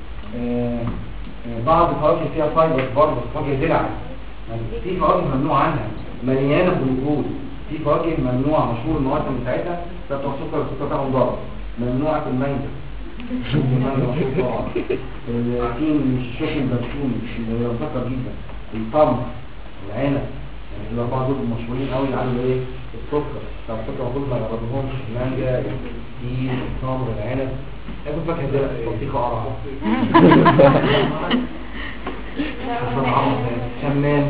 بعض الفواكه فيها فايبر برضه، فواكه دلع يعني، في فواكه ممنوع عنها مليانه جلوكوز، في فواكه ممنوعه مشهور المواسم بتاعتها ده بتوع السكر بتاعهم ضار، ممنوعه المانجا. التين مش الشوك البرشومي اللي هو مسكر جدا، التمر، العنب، يعني الاربعه دول مشهورين قوي على ايه؟ السكر بتاع السكر المفروض ما يقربوهمش، المانجا، التين، التمر، العنب. اكل فاكهه ده بطيخه قرعه. شمام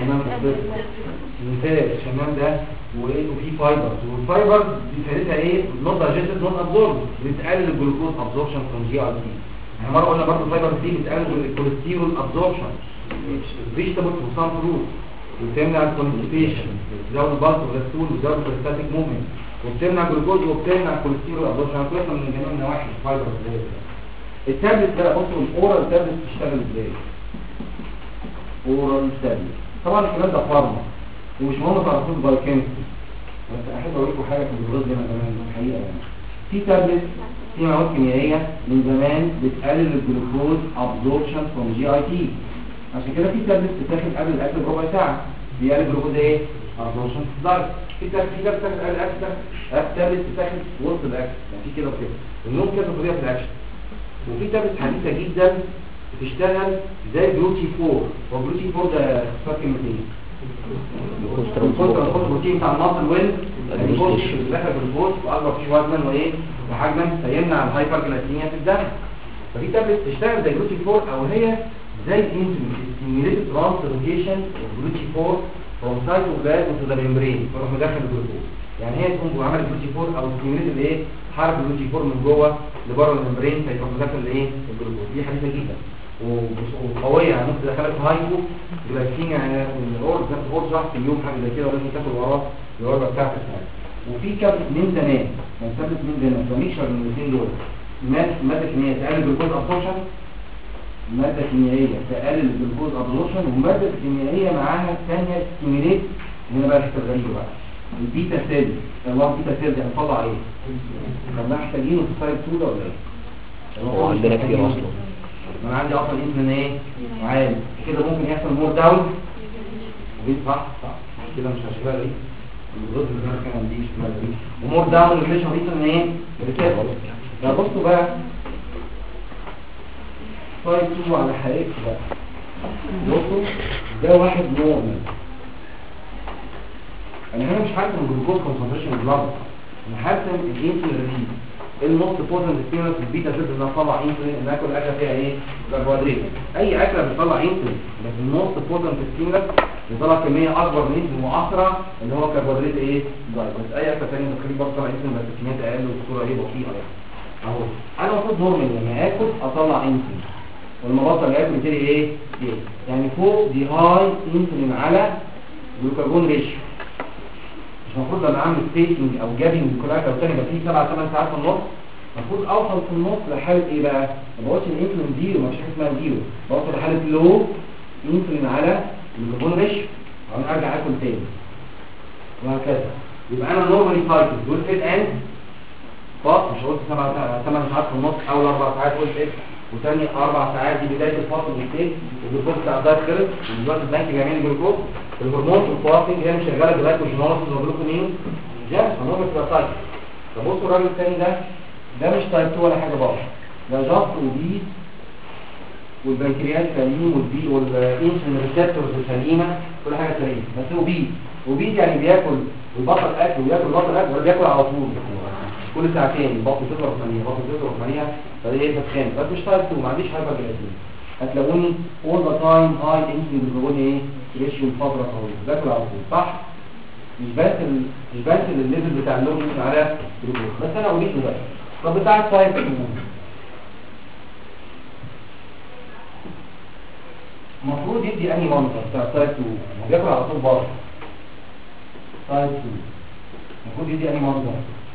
ممتاز، الشمام ده وفي فايبرز، والفايبرز دي فائدتها ايه؟ نوت دايجستد نوت ابزورب، بتقلل الجلوكوز ابزوربشن فروم جي اي تي. احنا مره قلنا برضه الفايبرز دي بتقلل الكوليسترول ابزوربشن فيجيتابل وسام فروت، وبتمنع الكونستيبيشن، بتزود البلس والستول، وبتزود البروستاتيك موفمنت، وبتمنع الجلوكوز وبتمنع الكوليسترول ابزوربشن. كويسه من جميع النواحي الفايبرز دي. التابلت ده بصوا الاورال تابلت بتشتغل ازاي؟ اورال تابلت طبعا الكلام ده فارما ومش مهم تعرفوه بايوكيمستري، بس احب اقول لكم حاجه في الجزء ده كمان الحقيقه. يعني في تابلت، في مواد كيميائيه من زمان بتقلل الجلوكوز ابزوربشن فروم جي اي تي، عشان كده في تابلت بتتاخد قبل الاكل بربع ساعه بيقلل الجلوكوز ايه؟ ابزوربشن في الدايت. في تابلت بتتاخد قبل الاكل، تابلت بتتاخد وسط الاكل، يعني في كده وكده، النوم كده طريقه في الاكشن. وفي تابلت حديثه جدا بتشتغل زي جلوتي 4. هو جلوتي 4 ده اختصار كلمتين، البروتين بتاع المصل وين الجلوكوز اللي داخل بالجلوكوز واكبر فيه وزنا وايه وحجما، فيمنع الهايبرجلايسيميا في الدم. ففي تابلت بتشتغل زي جلوتي 4 او هي زي انسولين ترانسلوكيشن جلوتي 4 فروم سايتوبلازم تو ذا ميمبرين، تروح مدخل الجلوكوز. يعني هي تقوم عملت جلوتي 4 او ستيميوليت الايه؟ حركه جلوتي 4 من جوه لبره الممبرين، فيروح مدخل الايه؟ الجلوكوز. دي حديثه جدا وقويه، يعني ممكن تدخلك هايبو جلايسيميا، يعني الاورز ده اورز واحد في اليوم حاجه زي كده، ولازم تاكل وراه الوجبه بتاعتك. وفي كابلت من زمان، يعني كابلت من زمان فميكشر من الاثنين دول، ماده كيميائيه تقلل الجلوكوز ابسوربشن، ماده كيميائيه تقلل الجلوكوز ابسوربشن، وماده كيميائيه معاها ثانيه ستيميليت. هنا بقى الحته الغريبه بقى، البيتا سيل الله البيتا سيل دي هنطلع ايه؟ طب ما محتاجينه في التايب 2 ده ولا ايه؟ هو عندنا كتير اصلا. انا عندي اصلا انسولين ايه؟ عالي كده ممكن يحصل مور داون صح كده مش هشغال ايه؟ الجزء اللي انا كان عندي شمال دي ومور داون ريليشن ريسن ايه؟ ريسيبتور. بصوا بقى تايب 2 على حقيقته بقى. بصوا ده واحد نورمال. انا هنا مش حاسس ان الجلوكوز كونسنتريشن بلاد، انا حاسس ان الانسولين ريليز الموست بوتنت ستيمولس البيتا سيل انها تطلع انسولين، ان اكل اكله فيها ايه؟ كربوهيدرات. اي اكله بتطلع انسولين، لكن الموست بوتنت ستيمولس بيطلع كميه اكبر من الانسولين واسرع اللي هو كربوهيدرات ايه؟ دايت. بس اي اكله ثانيه بتخليك برضه تطلع انسولين بس كميات اقل والصوره ايه؟ بطيئه يعني. اهو انا المفروض نورمال لما اكل اطلع انسولين، ولما بطل اكل يبتدي ايه؟ يعني فوق دي هاي انسولين على جلوكاجون ريشيو. المفروض لما اعمل ستيتنج او جابنج لكل او تاني يبقى فيه 7 8 ساعات في النص، المفروض اوصل في النص لحاله ايه بقى؟ ما بقولش الانسولين زيرو، ما فيش حاجه اسمها زيرو، بوصل لحاله لو انسولين على الجلوكوز ريشيو، وبعدين ارجع اكل تاني وهكذا. يبقى انا نورمالي سايكل دول فيت اند فاست، مش قلت 8 ساعات في النص، اول 4 ساعات قلت ايه، وثاني 4 ساعات دي بدايه الفاست والستيت، الجلوكوز بتاع الدايت خلص، ودلوقتي البنك بيعمل جلوكوز، الهرمون في الفاستنج هي مش شغاله دلوقتي، والجينولوجيز وبلوكو مين؟ جاز هنقول بتبقى سايكل. فبصوا الراجل الثاني ده مش تايب 2 ولا حاجه بقى، ده جاست وبيز والبنكرياس سليم والانسولين ريسبتورز سليمه، كل حاجه سليمه، بس هو بيز يعني بياكل ويبطل اكل وياكل ويبطل اكل، ولا بياكل على طول كل ساعتين البطن تضرب ثانيه بطن تضرب ثانيه، فده ايه بتخان. بس مش تايب 2، ما عنديش هايبرجلايسيميا، هتلاقوني all the time high insulin glucose ايه ريشيو فتره طويله، باكل على طول صح؟ مش بس الليفل بتاع اللون على جلوكوز. بس انا اقول لك دلوقتي طب بتاع التايب 2 المفروض يدي انهي منظر بتاع تايب 2؟ هو بياكل على طول بره. تايب 2 المفروض يدي انهي منظر؟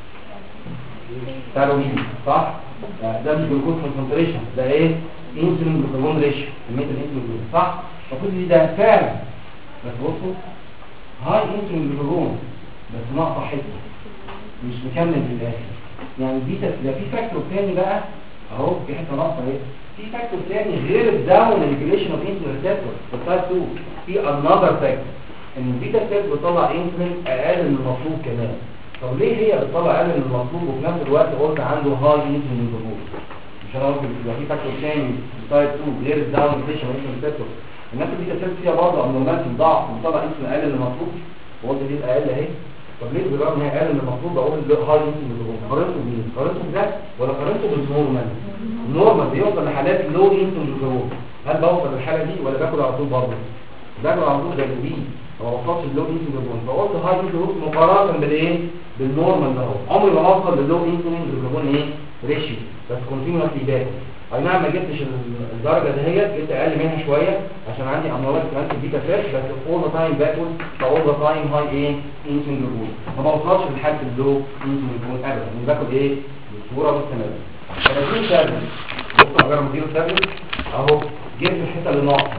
تاروين صح؟ ده مش جلوكوز كونسنتريشن، ده ايه؟ انسولين جلوكوز ريشيو، كميه الانسولين صح؟ المفروض يدي ده فعلا، بس بصوا هاي انسولين جلوكوز بس ناقصه حته، مش مكمل للاخر. يعني دي ده في فاكتور ثاني بقى اهو، في حته ناقصه اهي، في فاكتور ثاني غير الداون ريجوليشن اوف انسولين ريسبتور في التايب 2، في انذر فاكتور ان البيتا سيل بتطلع انسولين اقل من المطلوب كمان. طب ليه هي بتطلع اقل من المطلوب وفي نفس الوقت قلت عنده هاي انسولين جلوكوز؟ مش انا قلت يبقى في فاكتور ثاني في التايب 2 غير الداون ريجوليشن اوف انسولين ريسبتور، الناس البيتا سيل فيها برضه ابنورماليتي ضعف وبتطلع انسولين اقل من المطلوب، وقلت دي اقل اهي. طب ليه بالرغم ان هي اقل من المطلوب اقول هاي انسولين جلوكوز؟ قارنته بمين؟ قارنته بده ولا قارنته بالنورمال؟ النورمال بيوصل لحالات لو انسولين جلوكوز، هل بوصل للحاله دي ولا باكل على طول برضه؟ باكل على طول ده بي، ما وصلش للو انسولين جلوكوز، فقلت هاي انسولين جلوكوز مقارنه بالايه؟ بالنورمال ده اهو. عمري ما اوصل للو انسولين جلوكوز ايه؟ ريشيو، بس كونتينوسلي باكل. اي نعم ما جبتش الدرجه دهيت، جبت اقل منها شويه عشان عندي امراض كمان في البيتا سيل، بس اول ذا تايم باكل، فاول ذا تايم هاي ايه؟ انسولين جلوكوز، ما بوصلش لحاله اللو انسولين جلوكوز ابدا، يعني باكل ايه؟ بصوره مستمره. 30 سنه بصوا اجرب مدير التابلت اهو، جبت الحته اللي ناقصه،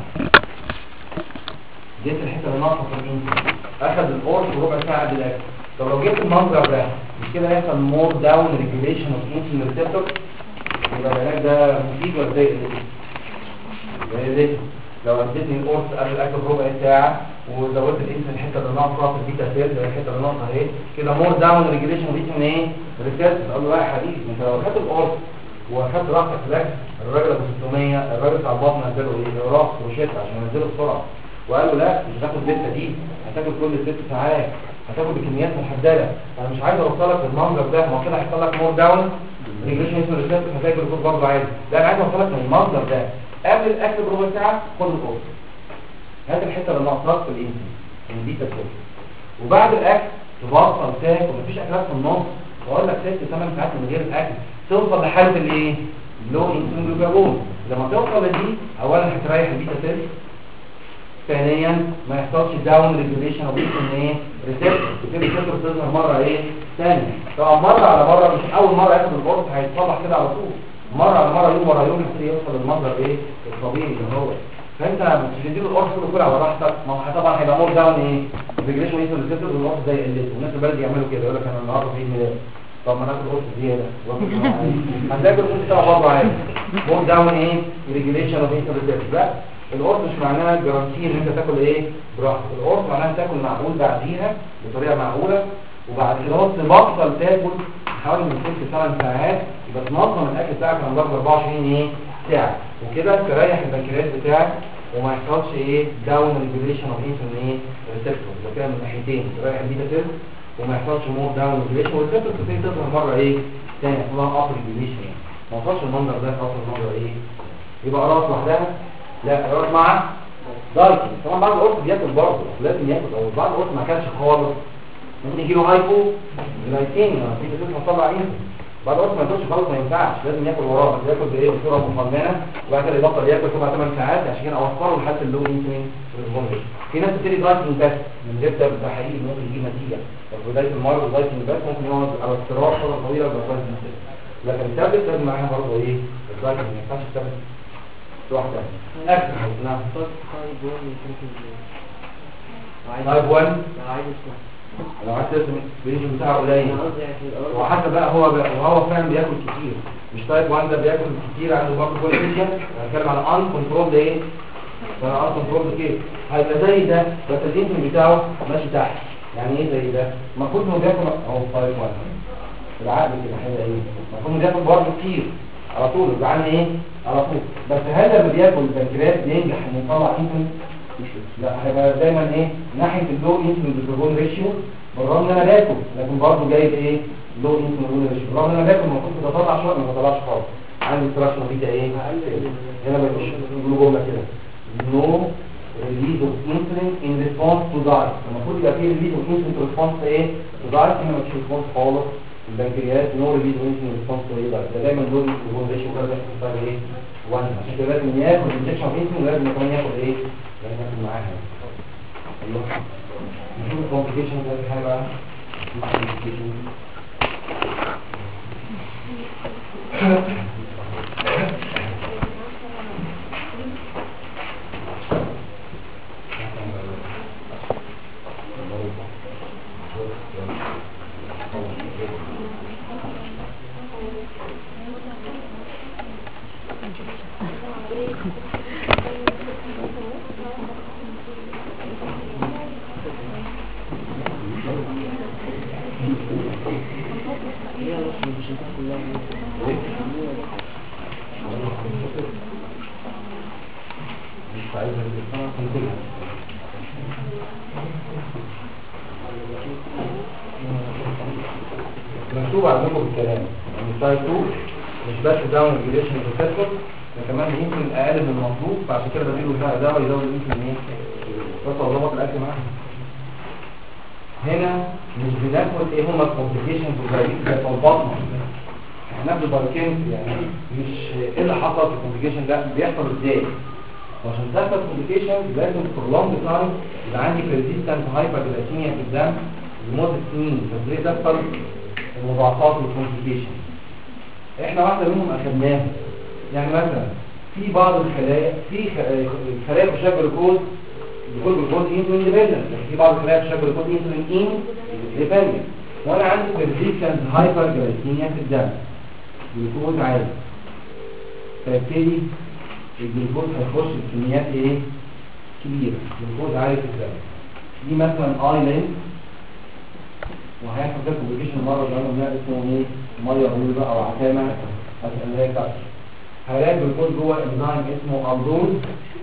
جبت الحته اللي ناقصه في الانسولين، اخذ القرص وربع ساعه قبل الاكل. طب لو جبت المنظر ده مش كده هيحصل مور داون ريجوليشن اوف انسولين ريسبتور؟ يبقى العلاج ده مفيد ولا ضايق؟ لو اديتني القرص قبل الاكل بربع ساعه وزودت الانسولين الحته اللي ناقصه في البيتا سيل زي الحته اللي ناقصه اهي، كده مور داون ريجوليشن اوف انسولين ايه؟ ريسبتور. اقول له لا يا حبيبي، انت لو اخدت القرص واخدت راحتك في الاكل، الراجل ابو 600 الراجل بتاع البطن نزله ايه؟ راس روشته عشان ينزله بسرعه، وقال له لا مش هتاخد لسه دي، هتاكل كل 6 ساعات، هتاخد بكميات محدده. انا مش عايز اوصلك للمنظر ده، ما هو كده هيحصل لك مور داون ريجريشن اسمه ريسبتور، هتاكل الجلوكوز برضه عادي. لا انا عايز اوصلك للمنظر ده، قبل الاكل بربع ساعه خد القرص، هات الحته اللي ناقصاك في الانسولين البيتا سيل، وبعد الاكل تبطل تاكل، مفيش اكلات في النص، واقول لك 6 8 ساعات من غير الاكل توصل لحاله الايه؟ لو انسولين جلوكوز. لما توصل لدي اولا هتريح البيتا سيل، ثانيا ما يحصلش داون ريجوليشن اوف ايه؟ ريسبتور، الريسبتور بتظهر مره ايه؟ ثانيه. طبعا مره على مره، مش اول مره ياخد القرص هيتصلح كده على طول، مره على مره يوم ورا يوم يبتدي يوصل للمنظر ايه؟ الطبيعي اللي هو. فانت مش تديله القرص كله على راحتك، ما هو طبعا هيبقى مور داون ايه؟ الريجريشن يوصل للسيستم والقرص زي قلته، والناس البلد يعملوا كده يقول لك انا النهارده في عيد ميلاد، طب ما ناخد قرص زياده هتلاقي القرص بتاعه برضه عادي. مور داون ايه ريجريشن اوف انترسيبت. لا القرص مش معناها جرانتي ان انت تاكل ايه براحتك، القرص معناها تاكل معقول بعديها بطريقه معقوله، وبعد كده تبطل تاكل حوالي من 6 8 ساعات، يبقى تنظم الاكل بتاعك على مدار 24 ايه ساعه، وكده تريح البنكرياس بتاعك وما يحصلش ايه داون ريجوليشن اوف انسولين ايه ريسبتور. ده كده من ناحيتين تريح البيتا سيل وما يحصلش مور داون ريجوليشن، والريسبتور تبتدي تظهر مره ايه ثانيه اسمها اب ريجوليشن. ما وصلش المنظر ده، وصل المنظر ايه يبقى قراص لوحدها، لا قراص مع دايتنج. طبعا بعض القرص بياكل برضه لازم ياكل، او بعض القرص ما كانش خالص ممكن يجيله هايبو جلايكيميا نتيجه تسمع طلع عينه. بعد وقت ما ياكلش خالص ما ينفعش، لازم ياكل وراه، بس ياكل بايه بصوره مقننه، وبعد كده يبطل ياكل 7 8 ساعات عشان كده اوصله لحد اللو انسولين ريسبونس. في ناس بتبتدي دايتنج بس من غير ده حقيقي ممكن يجيب نتيجه، في بدايه المرض دايتنج بس ممكن يقعد على استراحه فتره طويله بس لكن الثابت لازم معاها برضه ايه الدايتنج، ما ينفعش الثابت لوحدها. اكل نعم تايب 1 لو عايز ترسم البيجن بتاعه قليل وحتى بقى وهو فعلا بياكل كتير، مش تايب 1 ده بياكل كتير عنده برضه كل فيجن. هنتكلم على ان كنترول ايه ولا ان كنترول كيف هيبقى زي ده، بس الانسولين بتاعه ماشي تحت. يعني ايه زي ده؟ المفروض انه بياكل اهو تايب 1 العقل كده حاجه ايه، المفروض انه بياكل برضه كتير على طول، يبقى عندنا ايه على طول، بس هل لما بياكل البنكرياس بينجح انه يطلع انسولين؟ لا هيبقى دايما ايه ناحيه اللو انسولين جلوكوز ريشيو، بالرغم ان انا باكل لكن برضه جايب ايه لو انسولين ريشيو، بالرغم ان انا باكل المفروض تطلع شويه ما تطلعش خالص. عندي استراكشر بيتا ايه هنا مفيش جلوكوما كده نو ريليز اوف انسولين ان ريسبونس تو دايت، المفروض يبقى في ريليز اوف انسولين تو ريسبونس ايه تو دايت، هنا مفيش ريسبونس خالص. البنكرياس نو ريليز اوف انسولين ريسبونس تو ايه ده دايما لو جلوكوز ريشيو كده بيحصل ايه 1، عشان كده لازم ياكل انجكشن اوف انسولين ولازم كمان ياخد ايه لازم ياكل معاها. ايوه نشوف الكومبليكيشن ده في حاجه بقى مكتوب عندكم بالكلام ان تايب 2 مش بس داون ريجوليشن ريسبتور، ده كمان يمكن اقل من المطلوب، فعشان كده بديله دواء يزود يمكن ايه بس اظبط الاكل معاه. هنا مش بناخد ايه هما الكومبليكيشنز زي البطن، احنا بناخد باركين يعني مش ايه اللي حصل في الكومبليكيشن ده بيحصل ازاي، وعشان تحصل كومبليكيشن لازم في اللونج تايم يبقى عندي ريزيستنت هايبرجلايسيميا في الدم لمده سنين، فازاي تحصل المضاعفات والكومبليكيشن. احنا واحده منهم اخذناها، يعني مثلا في بعض الخلايا في خلايا بتشغل جلوكوز انسولين ديبندنت، في بعض الخلايا بتشغل جلوكوز انسولين ديبندنت، وانا عندي ريزيستنت هايبرجلايسيميا في الدم جلوكوز عالي، فبالتالي الجلوكوز هيخش بكميات ايه كبيره، جلوكوز عالي في الدم. دي مثلا ايلاند وهيحصل ده كومبليكيشن مره اللي اسمه ايه ميه بيضاء او عتامه اللي هي كاتش، هيلاقي الجلوكوز جوه انزيم اسمه الدوز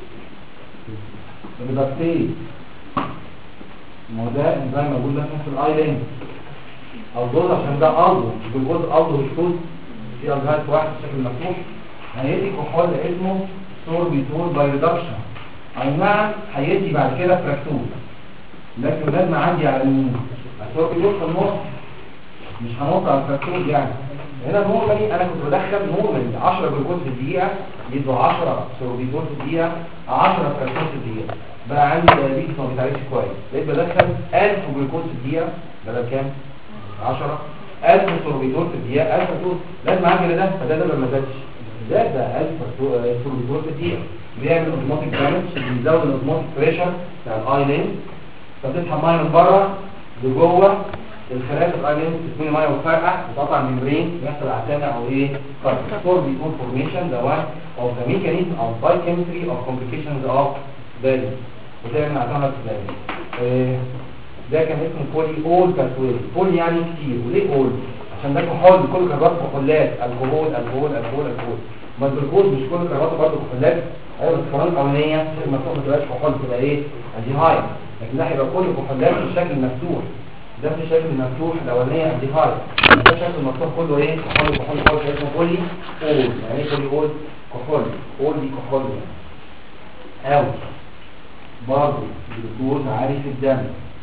ريدكتيز، ما هو ده انزيم موجود مثلا في الايلاند الدوز عشان ده الدو الجلوكوز الدو هيشوز في الجهاز واحد بشكل مفتوح، هيدي كحول اسمه سوربيتول باي ريدكشن. اي نعم هيدي بعد كده فراكتوز، لكن لازم اعدي على مين؟ السوربيتول في النص، مش هنوصل على الفراكتوز. يعني هنا نورمالي انا كنت بدخل نورمالي 10 جلوكوز في الدقيقه يدوا 10 سوربيتول في الدقيقه 10 فراكتوز في الدقيقه، بقى عندي دايابيتس ما بيتعالجش كويس، بقيت بدخل 1000 جلوكوز في الدقيقه بدل كام 10 1000 سوربيتول في الدقيقه 1000 فراكتوز، لازم اعمل ده، فده ما زادش، زاد ده 1000 سوربيتول في الدقيقه، بيعمل اوتوماتيك دامج، بيزود الاوتوماتيك بريشر بتاع الايلاند، فتسحب ميه من بره لجوه الخلايا تبقى تسمين ميه وتفرقع وتقطع الممبرين ويحصل عتامه او ايه فالدكتور بيقول فورميشن ده وان of the mechanism of biochemistry of complications of value وتعمل عتامه ازاي. ده كان اسمه بولي اول باثوي. بولي يعني كتير، وليه اول؟ عشان ده كحول بكل كربات كحولات الكحول الكحول الكحول الكحول. ما الجلوكوز مش كل كرباته برضه كحولات. ايوه بس الكربات الاولانيه المفتوح ما تبقاش كحول تبقى ايه؟ الديهايد. لكن ده هيبقى كل كحولات بالشكل المفتوح. ده في الشكل المفتوح الاولانيه الديهايد. ده الشكل المفتوح كله ايه؟ كحول كحول كحول اسمه بولي اول. يعني ايه بولي اول؟ كحول. اول دي كحول يعني. او برضه الجلوكوز عالي في الدم.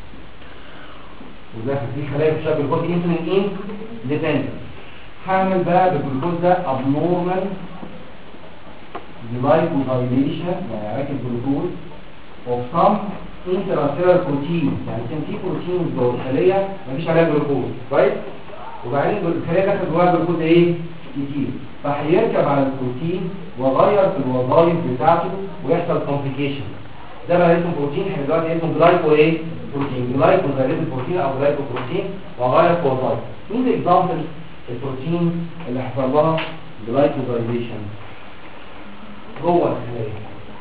وده في خلايا في شكل الجلوكوز انسولين ايه؟ ديبندنت. هعمل بقى بالجلوكوز ده abnormal glycosylation يعني علاج الجلوكوز of some intracellular protein. يعني كان في بروتين جوه الخليه مفيش عليها جلوكوز كويس، وبعدين الخليه دخل جواها جلوكوز ايه؟ كتير، فهيركب على البروتين وغير في الوظائف بتاعته ويحصل complication. ده بقى اسمه بروتين، احنا دلوقتي اسمه جلايكو ايه؟ بروتين. جلايكوزايليتد بروتين او جلايكوبروتين وغير في وظائف. مين الاكزامبل البروتين اللي حصل لها جلايكوزايليشن جوه الخلايا؟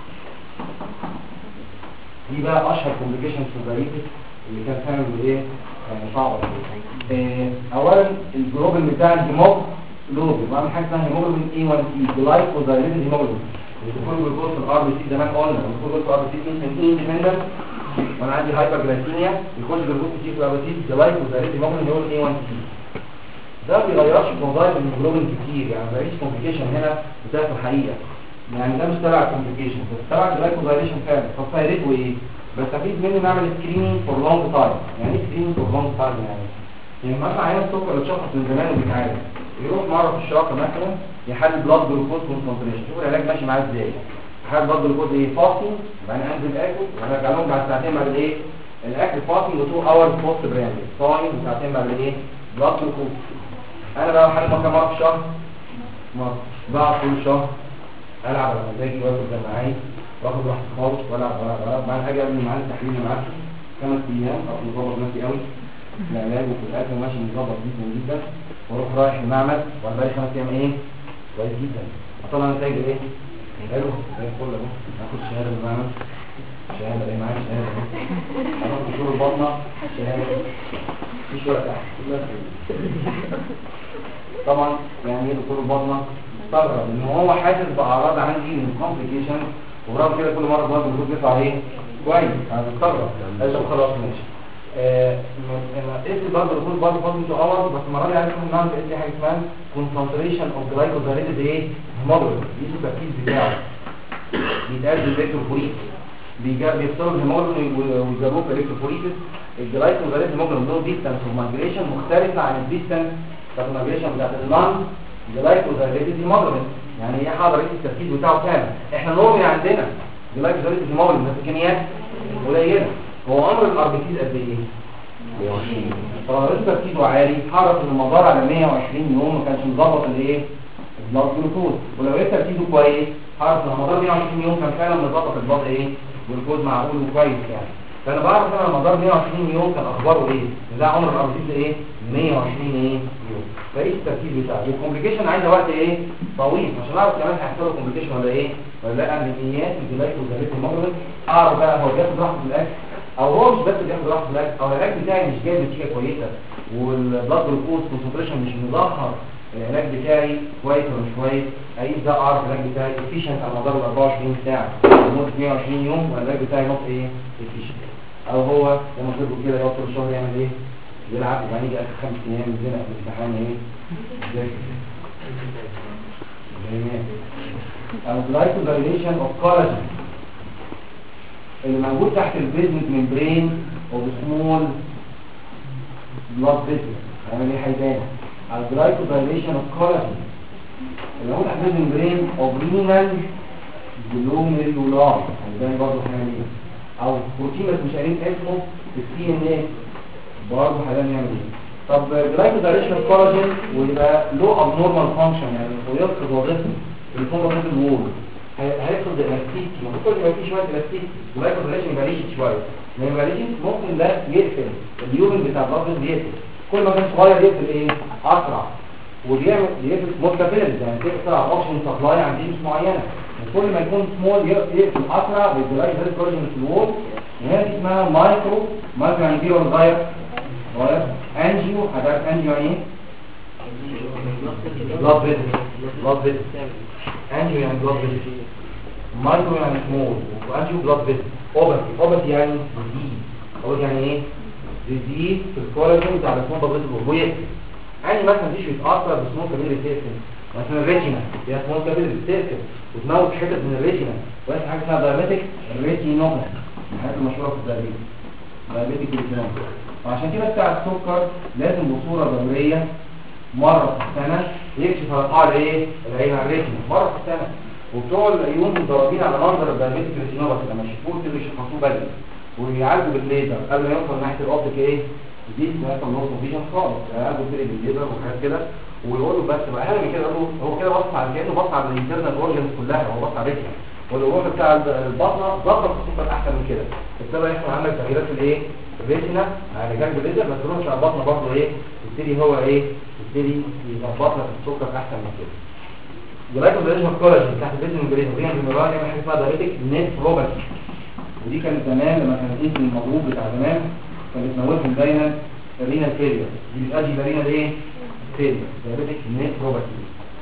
دي بقى اشهر كومبليكيشنز في الدايبيتس اللي كان فعلا بايه؟ يعني صعبه. اولا الجلوبين بتاع الهيموجلوبين، بعمل حاجه اسمها هيموجلوبين A1C جلايكوزايليتد هيموجلوبين. الدخول بالجلوكوز في الار بي سي زمان قلنا الدخول في الار بي سي اندبندنت، وانا عندي هايبرجلايسيميا يخش بالجلوكوز كتير في الار بي سي جلايكوزايليتد هيموجلوبين هو A1C. ده ما بيغيرش في وظائف الهيموجلوبين كتير، يعني ما فيش كومبليكيشن هنا بتاعت الحقيقه. يعني ده مش تبع الكومبليكيشن بس تبع الجلايكوزايليشن فعلا. طب فايدته ايه؟ بستفيد منه نعمل سكريننج فور لونج تايم. يعني ايه سكريننج فور لونج تايم؟ يعني مثلا عيان السكر اللي اتشخص من زمان وبيتعالج يروح مره في الشراكه مثلا يحلل بلاد جلوكوز كونسنتريشن، شوف العلاج ماشي معاه ازاي. يحلل بلاد جلوكوز ايه؟ فاستنج، وبعدين انزل اكل وارجع لهم بعد ساعتين بعد الايه؟ الاكل فاستنج و2 اور بوست براند صايم وساعتين بعد الايه؟ بلاد جلوكوز. انا بقى بحلل مره في الشهر، مره بعد كل شهر العب على مزاجي واكل زي ما عايز واخد راحتي خالص والعب بعد حاجه قبل ما عندي تحليل معاك 5 ايام او مظبط نفسي قوي العلاج وفي الاكل ماشي مظبط جدا جدا، واروح رايح المعمل وانا بقالي 5 ايام ايه؟ كويس جدا. اطلع نتائج ايه؟ حلو زي الفل اهو. هاخد شهاده من المعمل، شهاده ايه معايا؟ شهاده هاخد دكتور البطنه شهاده مفيش ورقه تحت كلها. طبعا يعني ايه دكتور البطنه؟ مستغرب ان هو حاسس باعراض عندي من كومبليكيشن، ورغم كده كل مره برضه المفروض يطلع ايه؟ كويس. انا مستغرب. قال له خلاص ماشي. اسم برضه الجلوكوز برضه فاضل تقور، بس المره دي عايز نعمل ايه؟ حاجه اسمها كونسنتريشن اوف جلايكوزايليتد ايه؟ هيموجلوبين. دي التركيز بتاعه بيتقال بالالكتروفوريسيس، بيفصلوا الهيموجلوبين ويجروه بالالكتروفوريسيس. الجلايكوزايليتد هيموجلوبين له ديستانس ومايجريشن مختلفه عن الديستانس بتاعت المايجريشن بتاعت النون جلايكوزايليتد هيموجلوبين. يعني هي حاضر التركيز بتاعه كام؟ احنا نورمال عندنا جلايكوزايليتد هيموجلوبين بس كميات قليله. هو عمر الاربيتيز قد ايه؟ 120. طبعا لو تركيزه عالي حرص ان المدار على 120 يوم ما كانش مظبط الايه؟ البلاد جلوكوز. ولو لقيت تركيزه كويس حرص ان المدار 120 يوم كان فعلا مظبط البلاد ايه؟ جلوكوز معقول وكويس يعني. فانا بعرف انا المدار 120 يوم كان اخباره ايه؟ ده عمر الاربيتيز ايه؟ 120 ايه؟ يوم. فايش التركيز بتاعه؟ الكومبليكيشن عايزه وقت ايه؟ طويل عشان اعرف كمان هيحصل له كومبليكيشن ولا ايه؟ ولا لا. امنيات الجلايكوزايليتد هيموجلوبين اعرف بقى هو بياخد راحته في الاكل او هو مش بس بياخد راحته في الاكل، او العلاج بتاعي مش جايب نتيجه كويسه والبلاد جلوكوز كونسنتريشن مش مظهر العلاج بتاعي كويس ولا مش كويس. اقيس ده اعرف العلاج بتاعي افيشنت على مدار ال 24 ساعه لمده 120 يوم والعلاج بتاعي نوت ايه؟ افيشنت. او هو لما تقول كده يوصل الشهر يعمل ايه؟ يلعب وبعدين يجي اخر 5 ايام يزنق في الامتحان ايه؟ الجلايكوزايليشن اوف كولاجين اللي موجود تحت البيزمنت ممبرين او سمول بلاد فيسل. هيعمل ايه؟ هيبان الجلايكوزايليشن اوف كولاجين اللي موجود تحت البيزمنت ممبرين او رينال جلوميرولار هيبان برضه هيعمل ايه؟ او بروتين بس مش قايلين اسمه في السي ان ايه برضه هيبان يعمل ايه؟ طب جلايكوزايليشن اوف كولاجين ويبقى له ابنورمال فانكشن يعني ويفقد وظيفته في الفوندامنتال الوول، هيفقد الاستيكي. المفروض يبقى فيه شويه الاستيكي جلايكوزايليشن يبقى ريشد شويه الهيموريجيك ممكن ده يقفل اليومن بتاع البلد بيقفل، كل ما كان صغير يقفل ايه اسرع، وبيعمل يقفل سمول كابيلز يعني تقطع اوبشن سبلاي عند ديش معينه، وكل ما يكون سمول يقفل اسرع بيدراي زي كولاجين في الوول. وهنا دي اسمها مايكرو يعني كبير ولا صغير؟ صغير. انجيو حضرتك انجيو يعني ايه؟ بلاد فيزل انجيو يعني بلاد فيزل، مايكرو يعني سمول، وانجيو بلاد فيزل. اوبتي يعني ديزيز، اوبتي يعني ايه؟ ديزيز في الكولاجين بتاع السمول بابلت ويقفل. يعني مثلا مفيش بيتاثر بسمول كابيلز تقفل، مثلا الريتينا هي سمول كابيلز تقفل وتموت حتت من الريتينا، وهي حاجه اسمها دايابيتيك ريتينوما، الحاجات المشهوره في الدايابيتيك دايابيتيك ريتينوما. وعشان كده بتاع السكر لازم بصوره دوريه مره في السنه يكشف على قاع الايه العين على الريتينا مره في السنه. وبتوع العيون متدربين على منظر الدايابيتيك ريتينوما لما يشوفوه كده يشخصوه بدري ويعالجوا بالليزر قبل ما يوصل ناحيه الاوبتيك ايه دي بتاعت النص فيجن خالص، يعالجوا كده بالليزر وحاجات كده، ويقولوا بس بقى اهم من كده يقولوا هو كده بص على كانه بص على الانترنال اورجنز كلها، هو بص على الريتينا والروح بتاع البطنه ظبط السكر احسن من كده، ابتدى يحصل عندك تغييرات في الايه الريتينا على جنب الليزر، بس الروح بتاع البطنه برضه ايه يبتدي هو ايه يبتدي يظبط لك السكر احسن من كده. دلوقتي الريجن كولاجين تحت الفيزن الجريد وهي الميران يعمل حاجه اسمها دايابيتيك نيفروباثي، ودي كانت زمان لما كان الاسم المضروب بتاع زمان كانت بتموتهم دايما رينا فيلير، دي بتؤدي لرينا ايه فيلير دايابيتيك نيفروباثي.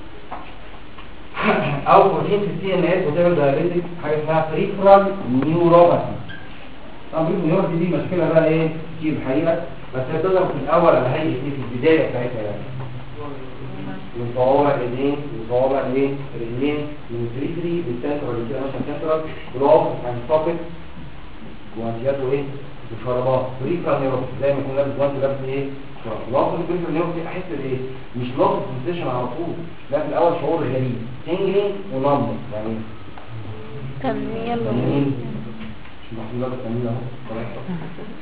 او بروتين في السي ان اس وتعمل دايابيتيك حاجه اسمها بريفرال نيوروباثي. طبعا النيوروباثي دي مشكله بقى ايه كتير الحقيقه، بس هي بتظهر في الاول على هيئه ايه في البدايه بتاعتها يعني من صوابع الايدين وصوابع الايه الرجلين من البريفري بالسنترال كده مثلا سنترال جلوف عند صابت وانتياته ايه الشربات بريفرال نيوروباثي زي ما يكون لابس وانت لابس ايه لازم البريفرال نيوروباثي احس بايه مش لازم سنسيشن على طول، لا في الاول شعور غريب تنجلينج ونمب يعني تنميل مش محسوبه بالتنميل اهو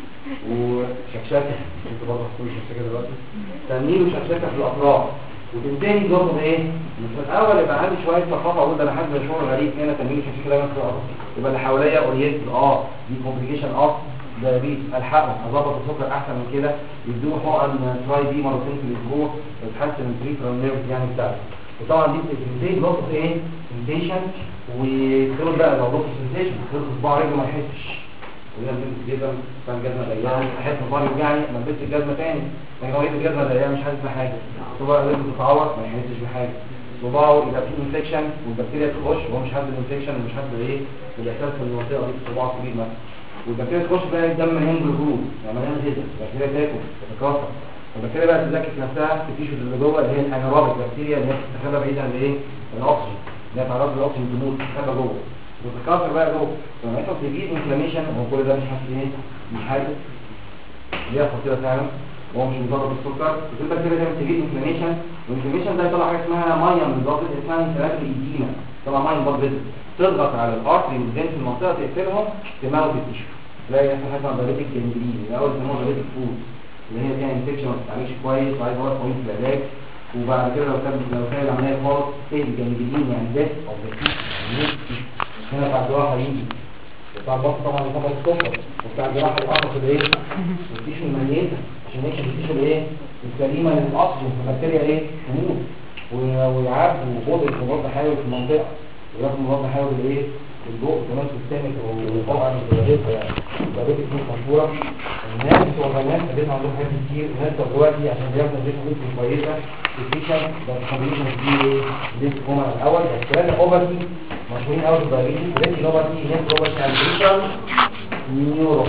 وشكشكه انت برضه هتقولي شكشكه دلوقتي تنميل وشكشكه في الاطراف، وتنتهي برضه ايه في الاول يبقى عندي شويه ثقافه اقول ده انا حاسس بشعور غريب هنا تنميل وشكشكه ده مثلا يبقى اللي حواليا اورينت دي كومبليكيشن دايابيت الحقهم اظبط السكر احسن من كده، يدوه حقن تراي دي مرتين في الاسبوع وتحسن البريفرال نيرف يعني بتاعته. وطبعا دي بتنتهي نقطه ايه سنسيشن، ويدخلوا بقى لو نقطه سنسيشن يدخلوا صباع رجله ما يحسش ويقول لك جدا كان جزمه ضيقه احس صباعي يوجعني ما لبست الجزمه تاني لكن هو يلبس جزمه ضيقه مش حاسس بحاجه، صباع رجله تتعور ما يحسش بحاجه، صباعه يبقى فيه انفكشن والبكتيريا تخش وهو مش حاسس بالانفكشن ومش حاسس بايه بالاحساس في المنطقه دي صباعه كبير مثلا، والبكتيريا تخش بقى الدم من هند الجروب يعني مليان غذاء، البكتيريا تاكل تتكاثر، البكتيريا بقى تذاكر نفسها في التيشو اللي جوه اللي هي الانيروبيك بكتيريا اللي هي بتستخبى بعيد عن الايه الاكسجين اللي هي تعرض للاكسجين تموت تستخبى جوه وتتكاثر بقى جوه، لما يحصل تجيب انفلاميشن هو كل ده مش حاسس ايه مش حاجه بيحصل كده فعلا وهو مش مجرد السكر، وتبقى كده تعمل تجيب انفلاميشن، والانفلاميشن ده يطلع حاجه اسمها ميه من الضغط اسمها انفلامات الايدينا، طلع ميه من الضغط تضغط على الارتري والفين في المنطقه تقفلهم تموت التيشو، تلاقي يحصل حاجه اسمها دايابيتيك جنجرين الاول بيسموها دايابيتك فود اللي هي فيها انفكشن ما بتتعالجش كويس وعايز وقت طويل في العلاج، وبعد كده لو كان العمليه خالص تهدي الجنجرين يعني ده او ده هنا بتاع الجراحه يجي بتاع البطن طبعا يطلع السكر، وبتاع الجراحه يقطع الايه التيشو الميته عشان يكشف التيشو الايه السليمه للاكسجين فالبكتيريا ايه تموت، ويعاب وبوضع مضاد حيوي في المنطقه وياخد مضاد حيوي الايه الضوء كمان سيستمك وطبعا الرئيسه يعني الرئيسه دي مشهوره الناس بتوع زمان ادينا عندهم حاجات كتير الناس دلوقتي عشان ياخدوا دي كويسه الفيشن ده الكومبينيشن دي ليس هما الاول الثلاثه اوبرتي مشهورين قوي في الدايابيتس ريتي اوبرتي نيت اوبرتي عند بريفرال نيورو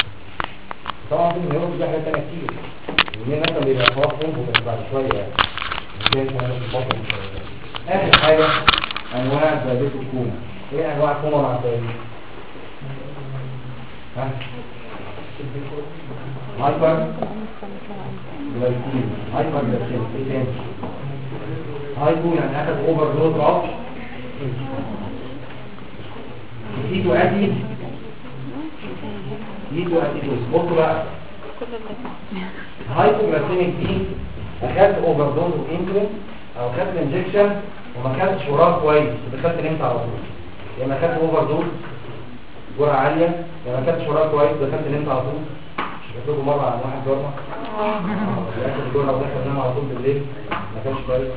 طبعا في النيورو دي حاجات ثانيه كتير اللي مثلا بيبقى خلاص بس بعد شويه يعني زي كمان في البطن اخر حاجه انواع الدايابيتس الكوما ايه انواع الكوما مع الدايابيتس ها هايبر جلايكيميا هايبر جلايكيميا ايه تاني هايبو يعني اخد اوفر دوز اوف كيتو ادي بصوا بقى هايبو جلايكيميك دي اخدت اوفر دوز اوف انسولين او اخدت انجكشن وما خدتش وراه كويس دخلت نمت على طول يا اما اخدت اوفر دوز جرعه عاليه، يعني ما كانتش وراك كويس دخلت نمت على طول. مش هتقول مره عن واحد جرعه اخد الجرعه ودخل نام على طول بالليل ما كانش كويس.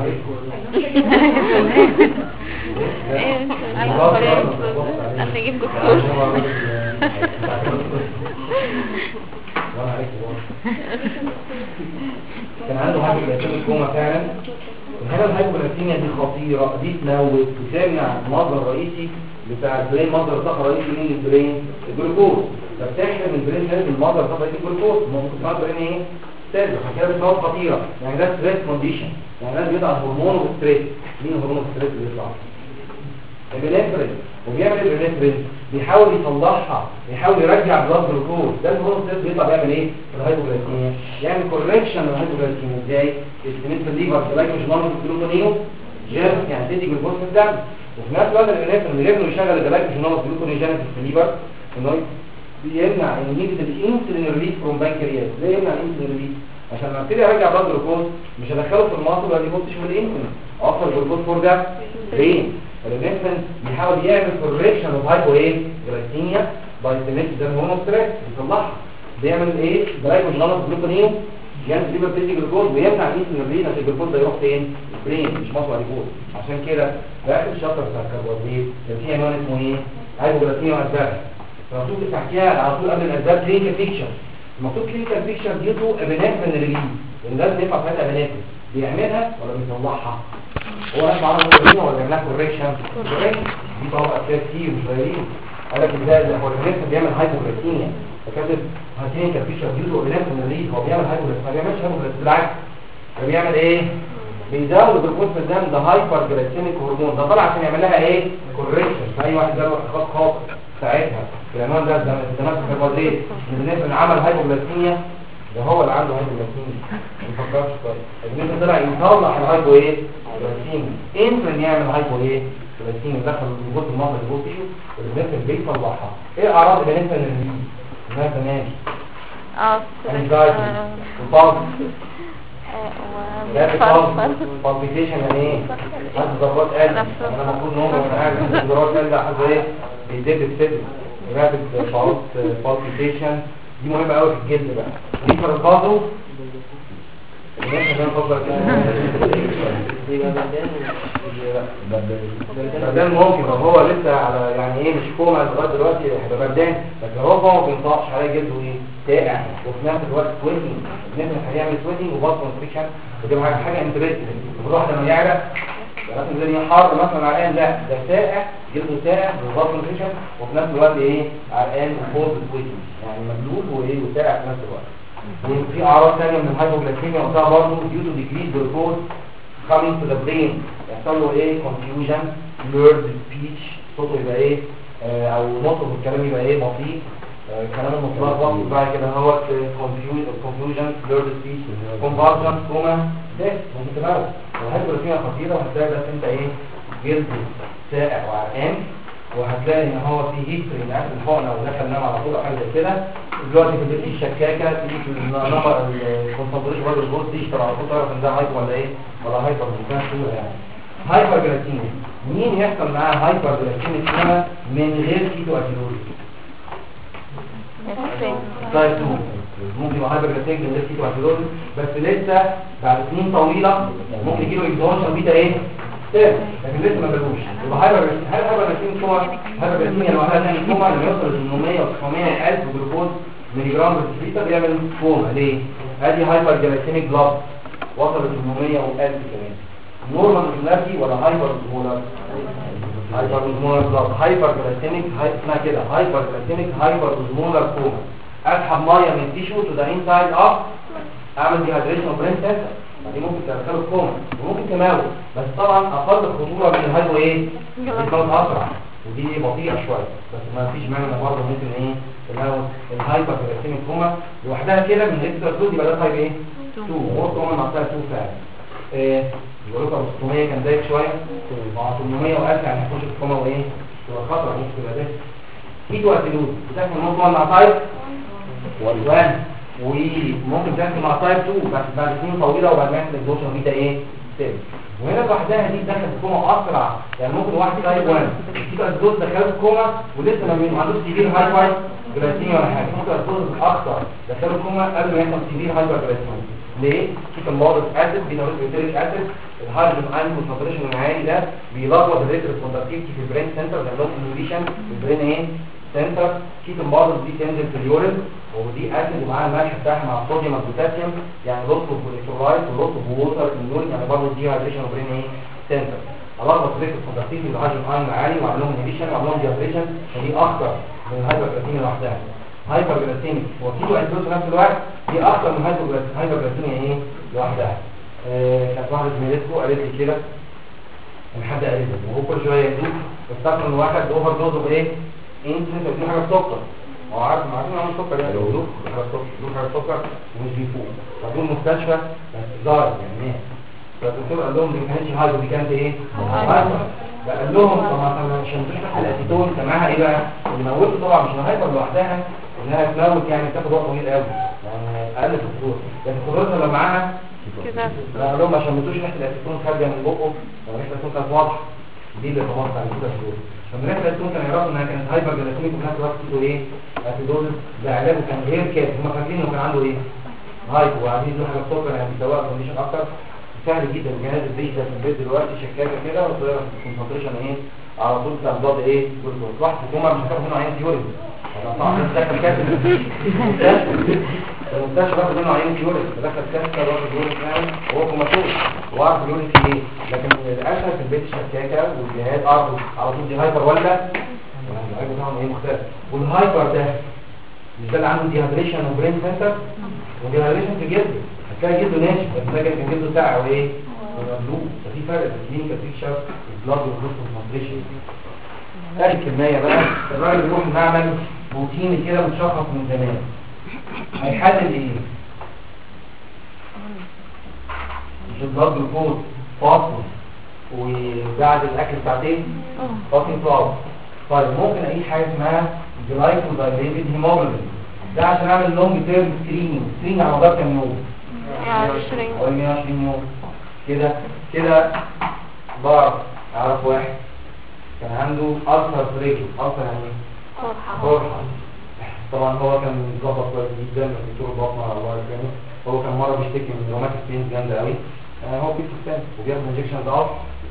عشان يجيب دكتور. كان عنده هايبوغلايكيميا كوما فعلا. هنا الهايبوغلايكيميا دي خطيره، دي تموت وتمنع المصدر الرئيسي بتاع البرين، مصدر الطاقه الرئيسي من البرين الجلوكوز، فبتحرم البرين لازم المصدر الطاقه الرئيسي الجلوكوز. ممكن تسمع البرين ايه؟ ستريس، عشان كده بتموت خطيره. يعني ده ستريس كونديشن، يعني لازم يطلع هرمون وستريس. مين هرمون الستريس اللي يطلع؟ البنفرين. وبيعمل البنفرين بيحاول يصلحها، بيحاول يرجع بلاد جلوكوز. ده الهرمون الستريس بيطلع بيعمل ايه في الهايبوغلايكيميا؟ يعمل كوركشن للهايبوغلايكيميا. ازاي؟ يستمد في الليفر جلايكوجينوز جلوكونيو جيرس، يعني تدي جلوكوز في الدم. وفي نفس الوقت البنفرين غير انه يشغل الجلايكوجينوز جلوكونيوجينيس في الليفر، انه بيمنع انهيبيت الانسولين ريليز فروم بانكرياس. ليه يمنع الانسولين ريليز؟ عشان لما ابتدي ارجع بلاد جلوكوز مش هدخله في المصل ولا يبصش من الانسولين، اوصل جلوكوز فور ده برين. فالبنفرين بيحاول يعمل كوركشن اوف هايبو ايه جلايكيميا باي ستيميت ده هرمون ستريس، يصلحها. بيعمل ايه؟ جلايكوجينوز جلوكونيو يعني ليفر بتدي جلوكوز ويمنع الانسولين ريليز عشان الجلوكوز ده يروح فين؟ البرين مش مصل ولا يفوت. عشان كده ده الشابتر بتاع الكربوهيدرات كان فيه عنوان اسمه ايه؟ هايبوغلايكيميا واسبابها. فمكتوب تحكيها على طول قبل الاسباب كلينيكال بيكتشر. المفروض كلينيكال بيكتشر ديته ابنفرين ريليز، لان لازم ينفع ساعتها ابنفرين بيعملها ولا بيصلحها؟ هو نفس عمل كوريكشن ولا بيعملها كوريكشن؟ دي طبعا اسباب كتير مش قليلين. قال لك ازاي الابنفرين بيعمل هايبوغلايكيميا، فكاتب كلينيكال بيكتشر ديته ابنفرين ريليز. هو بيعمل هايبوغلايكيميا، ما بيعملش هايبوغلايكيميا، بالعكس ده بيعمل ايه؟ بيزود الجلوكوز في الدم. ده هايبر جلايسيميك هرمون، ده طلع عشان يعمل لها ايه؟ كوريكشن. فاي واحد جاله احتقاق خاطئ ساعتها في العنوان ده الدماغ الكربوهيدرات بالنسبه لعمل هايبوغلايسيميا، ده هو اللي عنده هايبوغلايسيميا. ما تفكرش كويس. الجلوكوز طلع يصلح الهايبو ايه؟ جلايسيميا. انسولين يعمل هايبو ايه؟ جلايسيميا، يدخل الجلوكوز في المصل اللي جوه التيشو والبنفرين بيصلحها. ايه اعراض البنفرين اللي ما تمام؟ انزايتي وطاقه بالبيتيشن. يعني ايه؟ حد ضربات قلب. انا المفروض نوم وانا قاعد ضربات قلب حد ايه؟ بيدب الصدر. رابط بالبيتيشن دي مهمه قوي في الجلد بقى. دي فرقاته الناس كمان تفضل بردان ممكن لو هو لسه على يعني ايه مش كوما لغايه دلوقتي هيبقى بردان، لكن هو فوق ما بينطقش عليه جلده ايه ساقع، وفي نفس الوقت سويتنج. الناس هيعمل سويتنج وباص كونستريكشن، ودي حاجه انترستنج. الواحد لما يعرق لازم الدنيا حر مثلا عرقان، لا ده ساقع جلده ساقع وباص كونستريكشن، وفي نفس الوقت ايه عرقان وفوز سويتنج، يعني مبلول وايه وساقع في نفس الوقت. وفي اعراض ثانيه من الهايبوغلايكيميا وقتها برضه due to decreased glucose coming to the brain، يحصل له ايه confusion blurred speech، صوته يبقى ايه او نطقه في الكلام يبقى ايه بطيء، كلامه متلخبط. وبعد كده هو confusion blurred speech convulsion coma ده ممكن تبقى. والهايبوغلايكيميا خطيره، وهتلاقي بس انت ايه جلده ساقع وعرقان، وهتلاقي ان هو في هيستوري من اكل الحقنه ودخل نام على طول او حاجه زي كده. دلوقتي في البيت الشكاكه تيجي في النمر الكونسنتريشن برضه الجلوكوز تشتغل على طول تعرف ان ده هايبر ولا ايه ولا هايبر ممكن تقول يعني. هايبر جلايكيميا مين يحصل معاه هايبر جلايكيميا من غير كيتو اسيدوز؟ تايب 2 ممكن يبقى هايبر جلايكيميا من غير كيتو اسيدوز، بس لسه بعد سنين طويله ممكن يجي له اكزوشن بيتا ايه لكن لسه ما جالوش. يبقى هايبر جلايكيميا كوما، هايبر جلايكيميا لو احنا ثاني كوما لما يوصل ل 800 و 900 و1000 جلوكوز ملي جرام بالليتر بيعمل كوما. ليه؟ ادي هايبر جلايكيميك بلاد وصل ل 800 و1000 كمان. نورمال اوزمولاريتي ولا هايبر اوزمولار؟ هايبر اوزمولار بلاد. هايبر جلايكيميك اسمها كده هايبر جلايكيميك هايبر اوزمولار كوما. اسحب ميه من التيشو تو ذا انسايد اوف، اعمل ديهايدريشن اوف برين سنتر، دي ممكن تدخله في كوما وممكن تموت، بس طبعا اقل خطوره من الهايبو ايه؟ بتكون اسرع ودي بطيئه شويه، بس ما فيش مانع برضه ممكن ايه تموت. الهايبر جلايكيميك كوما لوحدها كده من غير تردد يبقى ده تايب ايه؟ 2. هو كوما مع 2 فعلا. الرقم 600 كان دايك شويه، مع 800 و1000 يعني هيخش في كوما وايه؟ تبقى خطر ممكن يبقى ده. كيتو اسيدوز بتاكل ممكن مع تايب 1 وممكن تحصل مع تايب 2 بس بعد سنين طويله وبعد ما يحصل اكزوشن بيتا ايه سيستم. وهنا لوحدها دي دخل في كوما اسرع، يعني ممكن واحد تايب 1 كده الدوز دخله في كوما ولسه ما عندوش سيفير هايبر جلايسيميا ولا حاجه، ممكن الدوز اكتر دخله كوما قبل ما يحصل سيفير هايبر جلايسيميا. ليه؟ كيف الموضوع اسيد بيتريك اسيد الهيدروجين ايون كونسنتريشن العالي ده بيلخبط الريترو كوندكتيفيتي في البرين سنتر بيعمل انهبيشن في البرين ايه سنتر. كيف الموضوع دي تنزل في اليورين ودي اسيد ومعاها الملح بتاعها مع الصوديوم والبوتاسيوم، يعني لوس اوف الكترولايت ولوس اوف ووتر في اليورين، يعني برضه دي هايدريشن اوف برين ايه سنتر. الخبط الريترو كوندكتيفيتي الهيدروجين ايون العالي وعمل لهم انهبيشن وعمل لهم ديهايدريشن، فدي اخطر من الهايبرجلايسيميا لوحدها. هايبر جلايسيميك وكيلو انسولين في نفس الوقت دي اكتر من هايبر جلايسيميا ايه لوحدها. كانت واحده زميلتكم قالت لي كده ان حد قال لي وهو كل شويه يدوق افتكر ان واحد اوفر دوز بايه انسولين بيدي حاجه سكر، هو عارف عارفين ان السكر يعني لو دوق حاجه سكر ومش بيفوق فدول المستشفى ظاهر يعني ايه. فالدكتور قال لهم دي ما كانتش هايبر، دي كانت ايه هايبر. قال لهم طبعا عشان تشرح الاسيتون كان معاها ايه بقى اللي موته طبعا مش الهايبر لوحدها انها تموت، يعني تاخد وقت طويل قوي يعني اقل في الخطوره، لكن خطورتها لما معاها كده قال لهم عشان ما تدوش ريحه الاسيتون خارجه من بقه، يعني ريحه الاسيتون كانت واضحه دي اللي خلاص على كده الخطوره. لما ريحه الاسيتون كانوا يعرفوا انها كانت هايبر جلايسيميك وفي نفس الوقت كده ايه اسيدوز، ده علاجه كان غير كده، هم فاكرين انه كان عنده ايه هايبر وعايزين يدوا حاجه سكر يعني بيسوقها كونديشن اكتر. سهل جدا الجهاز الديجيتال في البيت دلوقتي شكاكه كده وصغيره الكونسنتريشن ايه على طول بتاع الضغط ايه جلوكوز واحد حكومه مش هتاخد منه عين يورين طبعا دخل كاسه المستشفى باخد منه عين يورين دخل كاسه واخد يورين فعلا وهو كوماتوز وعارف اليورين فيه ايه، لكن الاسهل في البيت شكاكه والجهاز اعرف على طول دي هايبر ولا يعني العلاج بتاعهم ايه مختلف. والهايبر ده مش ده اللي عنده ديهايدريشن وبرين سنتر وديهايدريشن في جلده هتلاقي جلده ناشف بس ده كان جلده ساقع وايه ومبلوع، ففي فرق في الكلينيكال بيكتشر البلاد والجلوكوز كونسنتريشن. اخر كميه بقى الراجل بيروح المعمل روتيني كده متشخص من زمان هيحدد ايه؟ مش البلاد جلوكوز فاصل وبعد الاكل ساعتين فاصل فاصل. طيب ممكن اقيس حاجه اسمها جلايكوزايليتد هيموجلوبين ده عشان اعمل لونج تيرم سكريننج على مدار كام يوم؟ 120 يوم. كده بعرف اعرف واحد كان عنده ألسر في رجله، ألسر يعني قرحة. طبعا هو كان ظبط كويس جدا دكتور البطنه الله يكرمه، هو كان مره بيشتكي من روماتيك بينز جامده قوي، هو في السن وبياخد انجكشنز اوف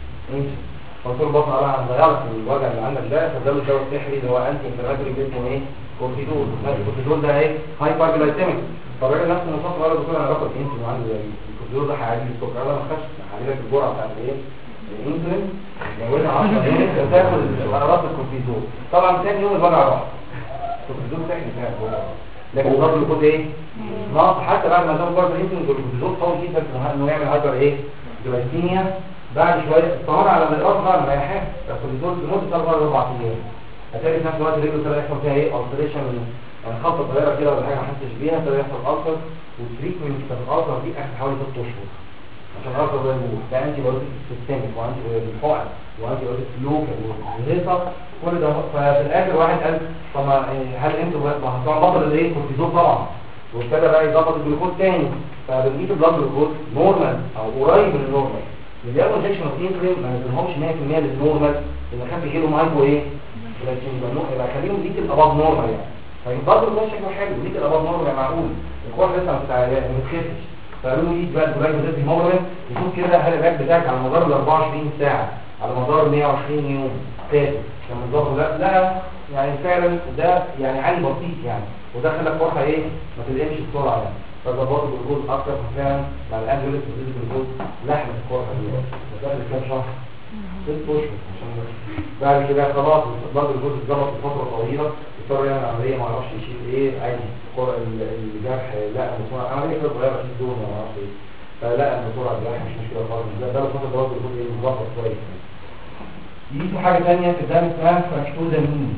دكتور البطنه قال انا ضيعت الوجع اللي عندك ده، فاداله الدواء السحري اللي هو انتي انفلاماتوري اسمه ايه؟ كورتيزول. الكورتيزول ده ايه؟ هايبر جلايسيميك. فالراجل نفسه المصاب قال له دكتور انا باخد انسولين وعندي الكورتيزول ده هيعالج السكر، انا ما خدتش هعالج لك الجرعه بتاعت ايه؟ الانسولين زودها 10 يوم وتاخد قرارات الكورتيزول. طبعا ثاني يوم الوجع راح. الكورتيزول سحري فعلا لكن برضه الجلوكوز ايه؟ ناقص حتى بعد ما زود برضه الانسولين الجلوكوز قوي جدا في انه يعمل هايبر ايه؟ جلايسيميا. بعد شويه استمر على الاضافه بقى مريحان بس الكورتيزول لمده 4 ايام هتلاقي في نفس الوقت رجله ابتدى يحصل فيها ايه؟ التريشن يعني خبطه صغيره كده ولا حاجه ما حسش بيها ابتدى يحصل التر والتريتمنت بتاع الالتر دي اخر حوالي 6 اشهر عشان الالتر ده يموت. ده انتي بايوتيك سيستميك وانتي بالحقن وانتي بايوتيك لوكال والهيصه كل ده. ففي الاخر واحد قال طب هل انتوا هتطلعوا بطل الايه؟ الكورتيزول طبعا وابتدى بقى يظبط الجلوكوز تاني فبنجيب البلاد جلوكوز نورمال او قريب من النورمال. اللي ياخد انجكشن اوف انسولين ما يديلهمش 100% للنورمال اللي خاف يجيله مايكرو ايه؟ لكن يبقى خليهم ليك الاباض نورمال يعني. فالبلاد جلوكوز شكله حلو ليك الاباض نورمال معقول الكوع لسه ما بتخفش. فقالوا له ايد بقى الجلايكوزيد هيموجلوبين يشوف كده هل العلاج بتاعك على مدار ال 24 ساعه على مدار 120 يوم ثابت كان بالظبط لا يعني فعلا ده يعني عالي بسيط يعني وده خلى القرحه ايه؟ ما تلقمش بسرعه يعني. فظبطوا بالجلوكوز اكتر ففعلا مع الانجلس بتزيد بالجلوكوز لحمه القرحه دي بتاخد كام شهر؟ 6 اشهر عشان بعد كده خلاص برضه الجلوكوز اتظبط لفتره طويله اضطر يعمل عمليه ما اعرفش يشيل ايه عادي الجرح لا بسرعه عمليه كده صغيره عشان دون ما اعرفش ايه فلا بسرعه الجرح مش مشكله خالص ده الفتره برضه الجلوكوز ايه مظبط كويس. دي في حاجه ثانيه في الدم اسمها فراكتوزامين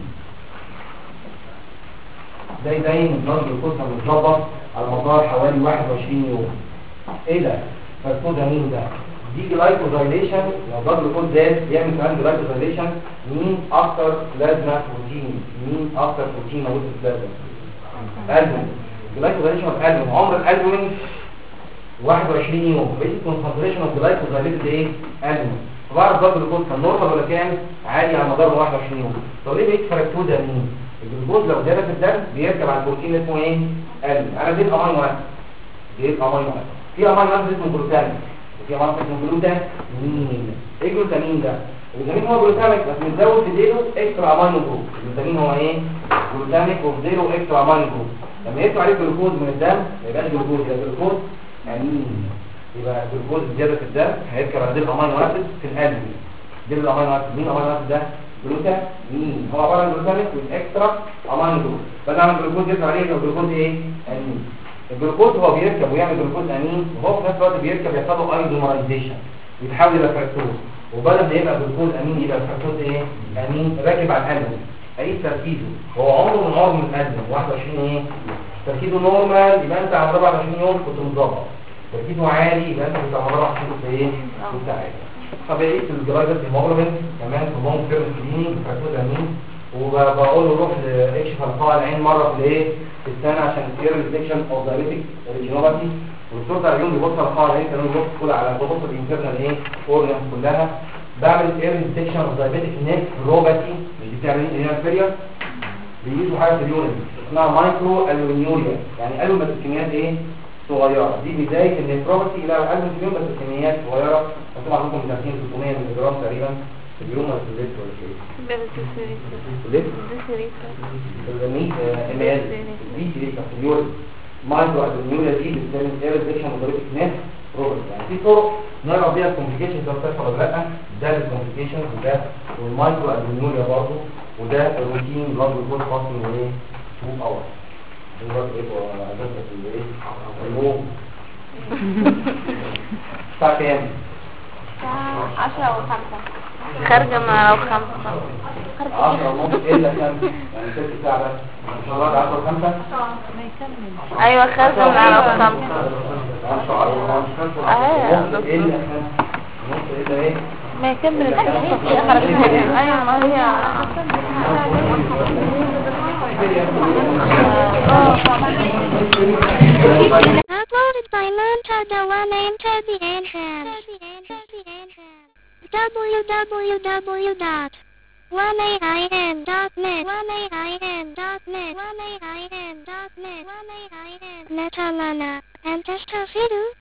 ده يبين البلاد جلوكوز متظبط على مدار حوالي 21 يوم. ايه ده؟ فراكتوزامين ده دي جلايكوزايليشن لو البلاد جلوكوز زاد بيعمل كمان جلايكوزايليشن. مين اكتر بلازما بروتين؟ مين اكتر بروتين موجود في البلازما؟ البومين. جلايكوزايليشن اوف البومين. عمر الالبومين 21 يوم بقيت الكونسنتريشن اوف جلايكوزايليتد ايه؟ قل. فبعرف ضغط الجلوكوز كان نورمال ولا كام؟ عالي على مدار 21 يوم. طب ليه بقيت فركتوز امين؟ الجلوكوز لو زاد في الدم بيركب على البروتين اللي اسمه ايه؟ قل. انا دي الامينو اسيد. دي الامينو اسيد. في امينو اسيد اسمه جلوتامين وفي امينو اسيد اسمه جلوتامين. ايه الجلوتامين ده؟ الجلوتامين هو جلوتاميك بس متزود في ديله اكسترا امينو جروب. الجلوتامين هو ايه؟ جلوتاميك وفي ديله اكسترا امينو جروب. لما يطلع عليه جلوكوز من الدم ما يبقاش جلوكوز، يبقى جلوكوز امين. يبقى الجلوكوز زياده في الدم هيركب على ديل امينو اسيد في القلب. ديل الامينو اسيد مين امينو اسيد ده؟ جلوتامين. هو عباره عن جلوتاميك والاكسترا امينو جروب. بدل ما الجلوكوز يطلع عليه يبقى الجلوكوز ايه؟ امين. الجلوكوز هو بيركب ويعمل جلوكوز امين وهو في نفس الوقت بيركب يحصل له ايزومرايزيشن يتحول الى فركتوز، وبدل ما يبقى جلوكوز امين يبقى الفركتوز ايه؟ امين راكب على القلب. اي تركيزه هو عمره من عمر من القلب 21 ايه؟ تركيزه نورمال يبقى انت على 24 يوم كنت مظبط. تركيزه عالي يبقى انت كنت على 24 كنت ايه؟ كنت عالي. طبيعي الجلايكوز هيموجلوبين كمان في لونج تيرم سكريننج فركتوز امين، وبقول له روح اكشف القاع العين مره في الايه؟ في السنه عشان تير ديتكشن اوف دايابيتيك ريتينوباثي. والدكتور بتاع العيون بيبص على القاع العين كانوا بيبص كل على ببص الانترنال ايه؟ اورجنز كلها. بعمل اير ديتكشن اوف دايابيتيك نيفروباثي مش دي بتعمل ايه؟ انفيريور بيجيبوا حاجه في اليورين اسمها مايكرو الومنيوريا، يعني قالوا بس كميات ايه؟ صغيره. دي بدايه النيفروباثي الى الالومنيوم بس كميات صغيره. طبعا ممكن 200-300 مللي جرام تقريبا في اليوم ولا في الليل ولا شيء. في اليورين مايكرو الومنيوريا دي بتعمل اير ديتكشن اوف دايابيتيك نيفروباثي. يعني في طرق نعرف بيها الكومبليكيشنز ده بتحصل ولا لا. ده الكومبليكيشنز وده والمايكرو الومنيوريا برضه، وده الروتين بلاد جلوكوز فاستنج وايه 2 اور. ده برضه ايه اجازه في الايه اليوم. الساعه كام؟ الساعة 10:05 خارجة مع 5 10:30 الا 5 يعني 6 ساعة بس ان شاء الله. 10:05 ايوه خارجة مع 5 الا 5 نص الا ايه؟ ما يكمل الحلقة ايوه ما هي Uploaded by Montada One into the entrance. www.1ain.net Metalana and Testafidu.